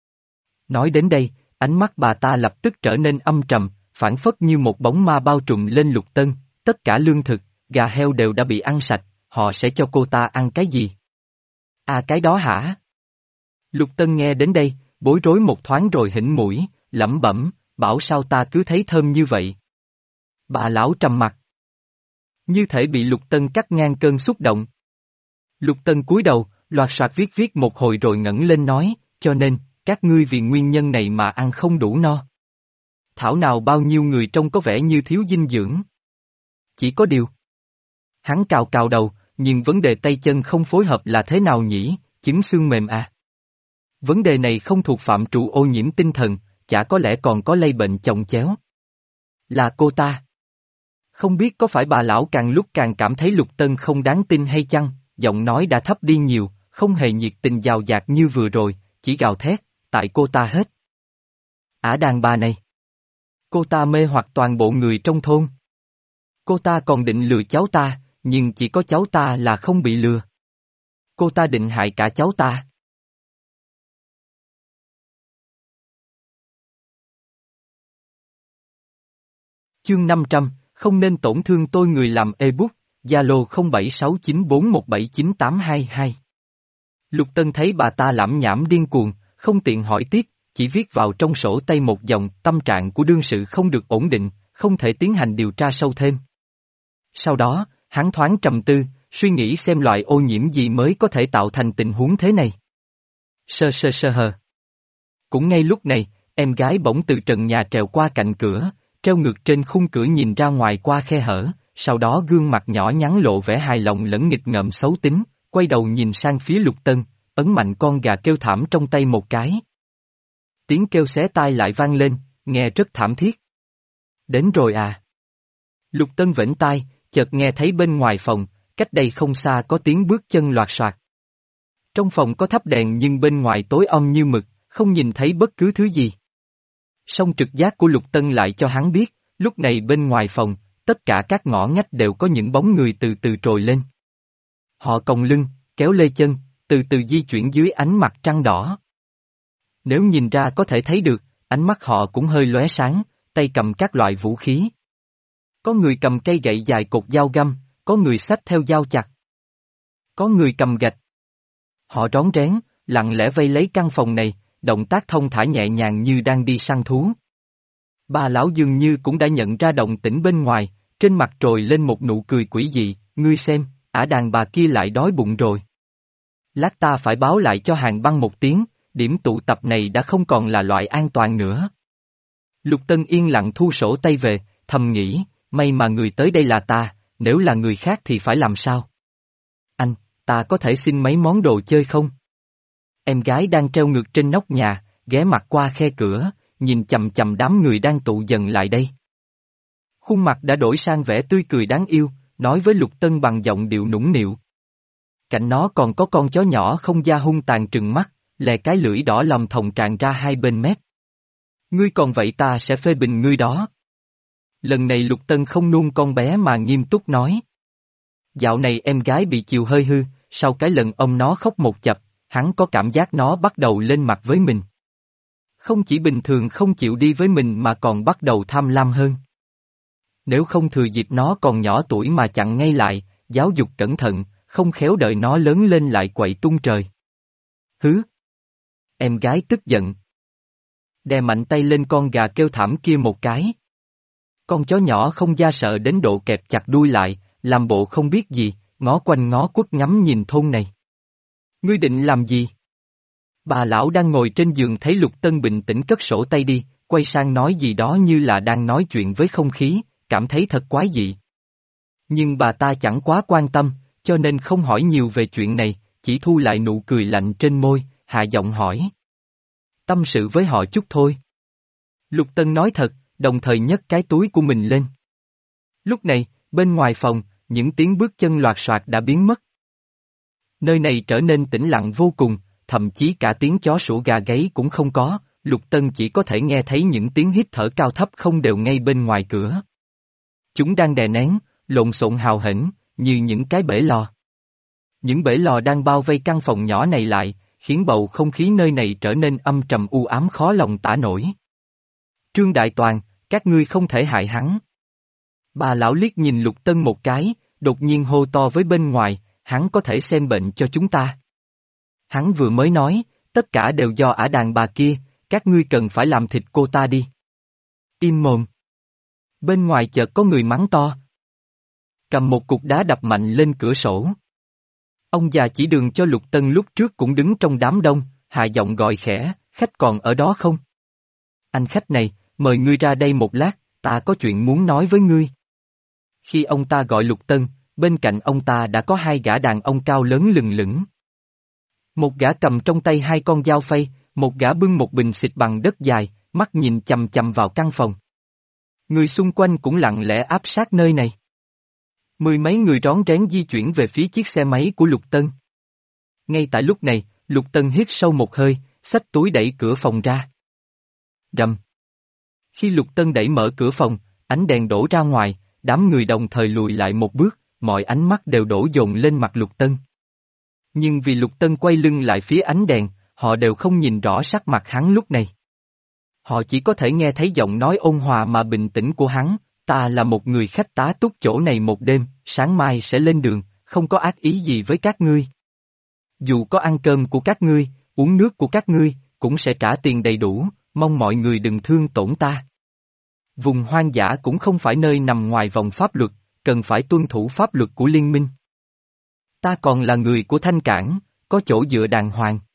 Nói đến đây, ánh mắt bà ta lập tức trở nên âm trầm, phảng phất như một bóng ma bao trùm lên Lục Tân, tất cả lương thực, gà heo đều đã bị ăn sạch, họ sẽ cho cô ta ăn cái gì? À cái đó hả? Lục Tân nghe đến đây, bối rối một thoáng rồi hỉnh mũi, lẩm bẩm, bảo sao ta cứ thấy thơm như vậy. Bà lão trầm mặt. Như thể bị Lục Tân cắt ngang cơn xúc động. Lục Tân cúi đầu, loạt soạt viết viết một hồi rồi ngẩng lên nói, cho nên, các ngươi vì nguyên nhân này mà ăn không đủ no. Thảo nào bao nhiêu người trông có vẻ như thiếu dinh dưỡng. Chỉ có điều. Hắn cào cào đầu, nhưng vấn đề tay chân không phối hợp là thế nào nhỉ, chứng xương mềm à? Vấn đề này không thuộc phạm trụ ô nhiễm tinh thần, chả có lẽ còn có lây bệnh chồng chéo. Là cô ta. Không biết có phải bà lão càng lúc càng cảm thấy Lục Tân không đáng tin hay chăng, giọng nói đã thấp đi nhiều, không hề nhiệt tình giàu dạt như vừa rồi, chỉ gào thét, tại cô ta hết. Ả đàn bà này. Cô ta mê hoặc toàn bộ người trong thôn. Cô ta còn định lừa cháu ta, nhưng chỉ có cháu ta là không bị lừa. Cô ta định hại cả cháu ta. Chương năm trăm, không nên tổn thương tôi người làm ebook, Zalo không bảy sáu chín bốn một bảy chín tám hai hai. Lục Tân thấy bà ta lẩm nhẩm điên cuồng, không tiện hỏi tiếp, chỉ viết vào trong sổ tay một dòng, tâm trạng của đương sự không được ổn định, không thể tiến hành điều tra sâu thêm. Sau đó, hắn thoáng trầm tư, suy nghĩ xem loại ô nhiễm gì mới có thể tạo thành tình huống thế này. Sơ sơ sơ hờ. Cũng ngay lúc này, em gái bỗng từ trần nhà trèo qua cạnh cửa, treo ngược trên khung cửa nhìn ra ngoài qua khe hở, sau đó gương mặt nhỏ nhắn lộ vẻ hài lòng lẫn nghịch ngợm xấu tính, quay đầu nhìn sang phía Lục Tân, ấn mạnh con gà kêu thảm trong tay một cái. Tiếng kêu xé tai lại vang lên, nghe rất thảm thiết. Đến rồi à? Lục Tân vểnh tai, chợt nghe thấy bên ngoài phòng, cách đây không xa có tiếng bước chân loạt soạt. Trong phòng có thắp đèn nhưng bên ngoài tối om như mực, không nhìn thấy bất cứ thứ gì. Song trực giác của Lục Tân lại cho hắn biết, lúc này bên ngoài phòng, tất cả các ngõ ngách đều có những bóng người từ từ trồi lên. Họ còng lưng, kéo lê chân, từ từ di chuyển dưới ánh mặt trăng đỏ. Nếu nhìn ra có thể thấy được, ánh mắt họ cũng hơi lóe sáng, tay cầm các loại vũ khí. Có người cầm cây gậy dài cột dao găm, có người xách theo dao chặt. Có người cầm gạch. Họ rón rén, lặng lẽ vây lấy căn phòng này, động tác thông thả nhẹ nhàng như đang đi săn thú. Bà lão dường như cũng đã nhận ra động tĩnh bên ngoài, trên mặt trồi lên một nụ cười quỷ dị, ngươi xem, ả đàn bà kia lại đói bụng rồi. Lát ta phải báo lại cho hàng băng một tiếng, điểm tụ tập này đã không còn là loại an toàn nữa. Lục Tân yên lặng thu sổ tay về, thầm nghĩ, may mà người tới đây là ta, nếu là người khác thì phải làm sao? Anh, ta có thể xin mấy món đồ chơi không? Em gái đang treo ngược trên nóc nhà, ghé mặt qua khe cửa, nhìn chầm chầm đám người đang tụ dần lại đây. Khuôn mặt đã đổi sang vẻ tươi cười đáng yêu, nói với Lục Tân bằng giọng điệu nũng nịu. Cạnh nó còn có con chó nhỏ không da hung tàn trừng mắt, lè cái lưỡi đỏ lòng thòng tràn ra hai bên mép. Ngươi còn vậy ta sẽ phê bình ngươi đó. Lần này Lục Tân không nuông con bé mà nghiêm túc nói. Dạo này em gái bị chiều hơi hư, sau cái lần ông nó khóc một chập, hắn có cảm giác nó bắt đầu lên mặt với mình. Không chỉ bình thường không chịu đi với mình mà còn bắt đầu tham lam hơn. Nếu không thừa dịp nó còn nhỏ tuổi mà chặn ngay lại, giáo dục cẩn thận, không khéo đợi nó lớn lên lại quậy tung trời. Hứ! Em gái tức giận. Đè mạnh tay lên con gà kêu thảm kia một cái. Con chó nhỏ không da sợ đến độ kẹp chặt đuôi lại, làm bộ không biết gì, ngó quanh ngó quất ngắm nhìn thôn này. Ngươi định làm gì? Bà lão đang ngồi trên giường thấy Lục Tân bình tĩnh cất sổ tay đi, quay sang nói gì đó như là đang nói chuyện với không khí, cảm thấy thật quái dị. Nhưng bà ta chẳng quá quan tâm, cho nên không hỏi nhiều về chuyện này, chỉ thu lại nụ cười lạnh trên môi, hạ giọng hỏi. Tâm sự với họ chút thôi. Lục Tân nói thật, đồng thời nhấc cái túi của mình lên. Lúc này, bên ngoài phòng, những tiếng bước chân loạt soạt đã biến mất. Nơi này trở nên tĩnh lặng vô cùng, thậm chí cả tiếng chó sủa gà gáy cũng không có, Lục Tân chỉ có thể nghe thấy những tiếng hít thở cao thấp không đều ngay bên ngoài cửa. Chúng đang đè nén, lộn xộn hào hĩnh, như những cái bể lò. Những bể lò đang bao vây căn phòng nhỏ này lại, khiến bầu không khí nơi này trở nên âm trầm u ám khó lòng tả nổi. Trương Đại Toàn, các ngươi không thể hại hắn. Bà lão liếc nhìn Lục Tân một cái, đột nhiên hô to với bên ngoài, hắn có thể xem bệnh cho chúng ta. Hắn vừa mới nói, tất cả đều do ả đàn bà kia, các ngươi cần phải làm thịt cô ta đi. Im mồm. Bên ngoài chợt có người mắng to. Cầm một cục đá đập mạnh lên cửa sổ. Ông già chỉ đường cho Lục Tân lúc trước cũng đứng trong đám đông, hạ giọng gọi khẽ, khách còn ở đó không? Anh khách này, mời ngươi ra đây một lát, ta có chuyện muốn nói với ngươi. Khi ông ta gọi Lục Tân, bên cạnh ông ta đã có hai gã đàn ông cao lớn lừng lững. Một gã cầm trong tay hai con dao phay, một gã bưng một bình xịt bằng đất dài, mắt nhìn chằm chằm vào căn phòng. Người xung quanh cũng lặng lẽ áp sát nơi này. Mười mấy người rón rén di chuyển về phía chiếc xe máy của Lục Tân. Ngay tại lúc này, Lục Tân hít sâu một hơi, xách túi đẩy cửa phòng ra. Rầm. Khi Lục Tân đẩy mở cửa phòng, ánh đèn đổ ra ngoài, đám người đồng thời lùi lại một bước, mọi ánh mắt đều đổ dồn lên mặt Lục Tân. Nhưng vì Lục Tân quay lưng lại phía ánh đèn, họ đều không nhìn rõ sắc mặt hắn lúc này. Họ chỉ có thể nghe thấy giọng nói ôn hòa mà bình tĩnh của hắn, ta là một người khách tá túc chỗ này một đêm, sáng mai sẽ lên đường, không có ác ý gì với các ngươi. Dù có ăn cơm của các ngươi, uống nước của các ngươi, cũng sẽ trả tiền đầy đủ, mong mọi người đừng thương tổn ta. Vùng hoang dã cũng không phải nơi nằm ngoài vòng pháp luật, cần phải tuân thủ pháp luật của liên minh. Ta còn là người của Thanh Cảng, có chỗ dựa đàng hoàng.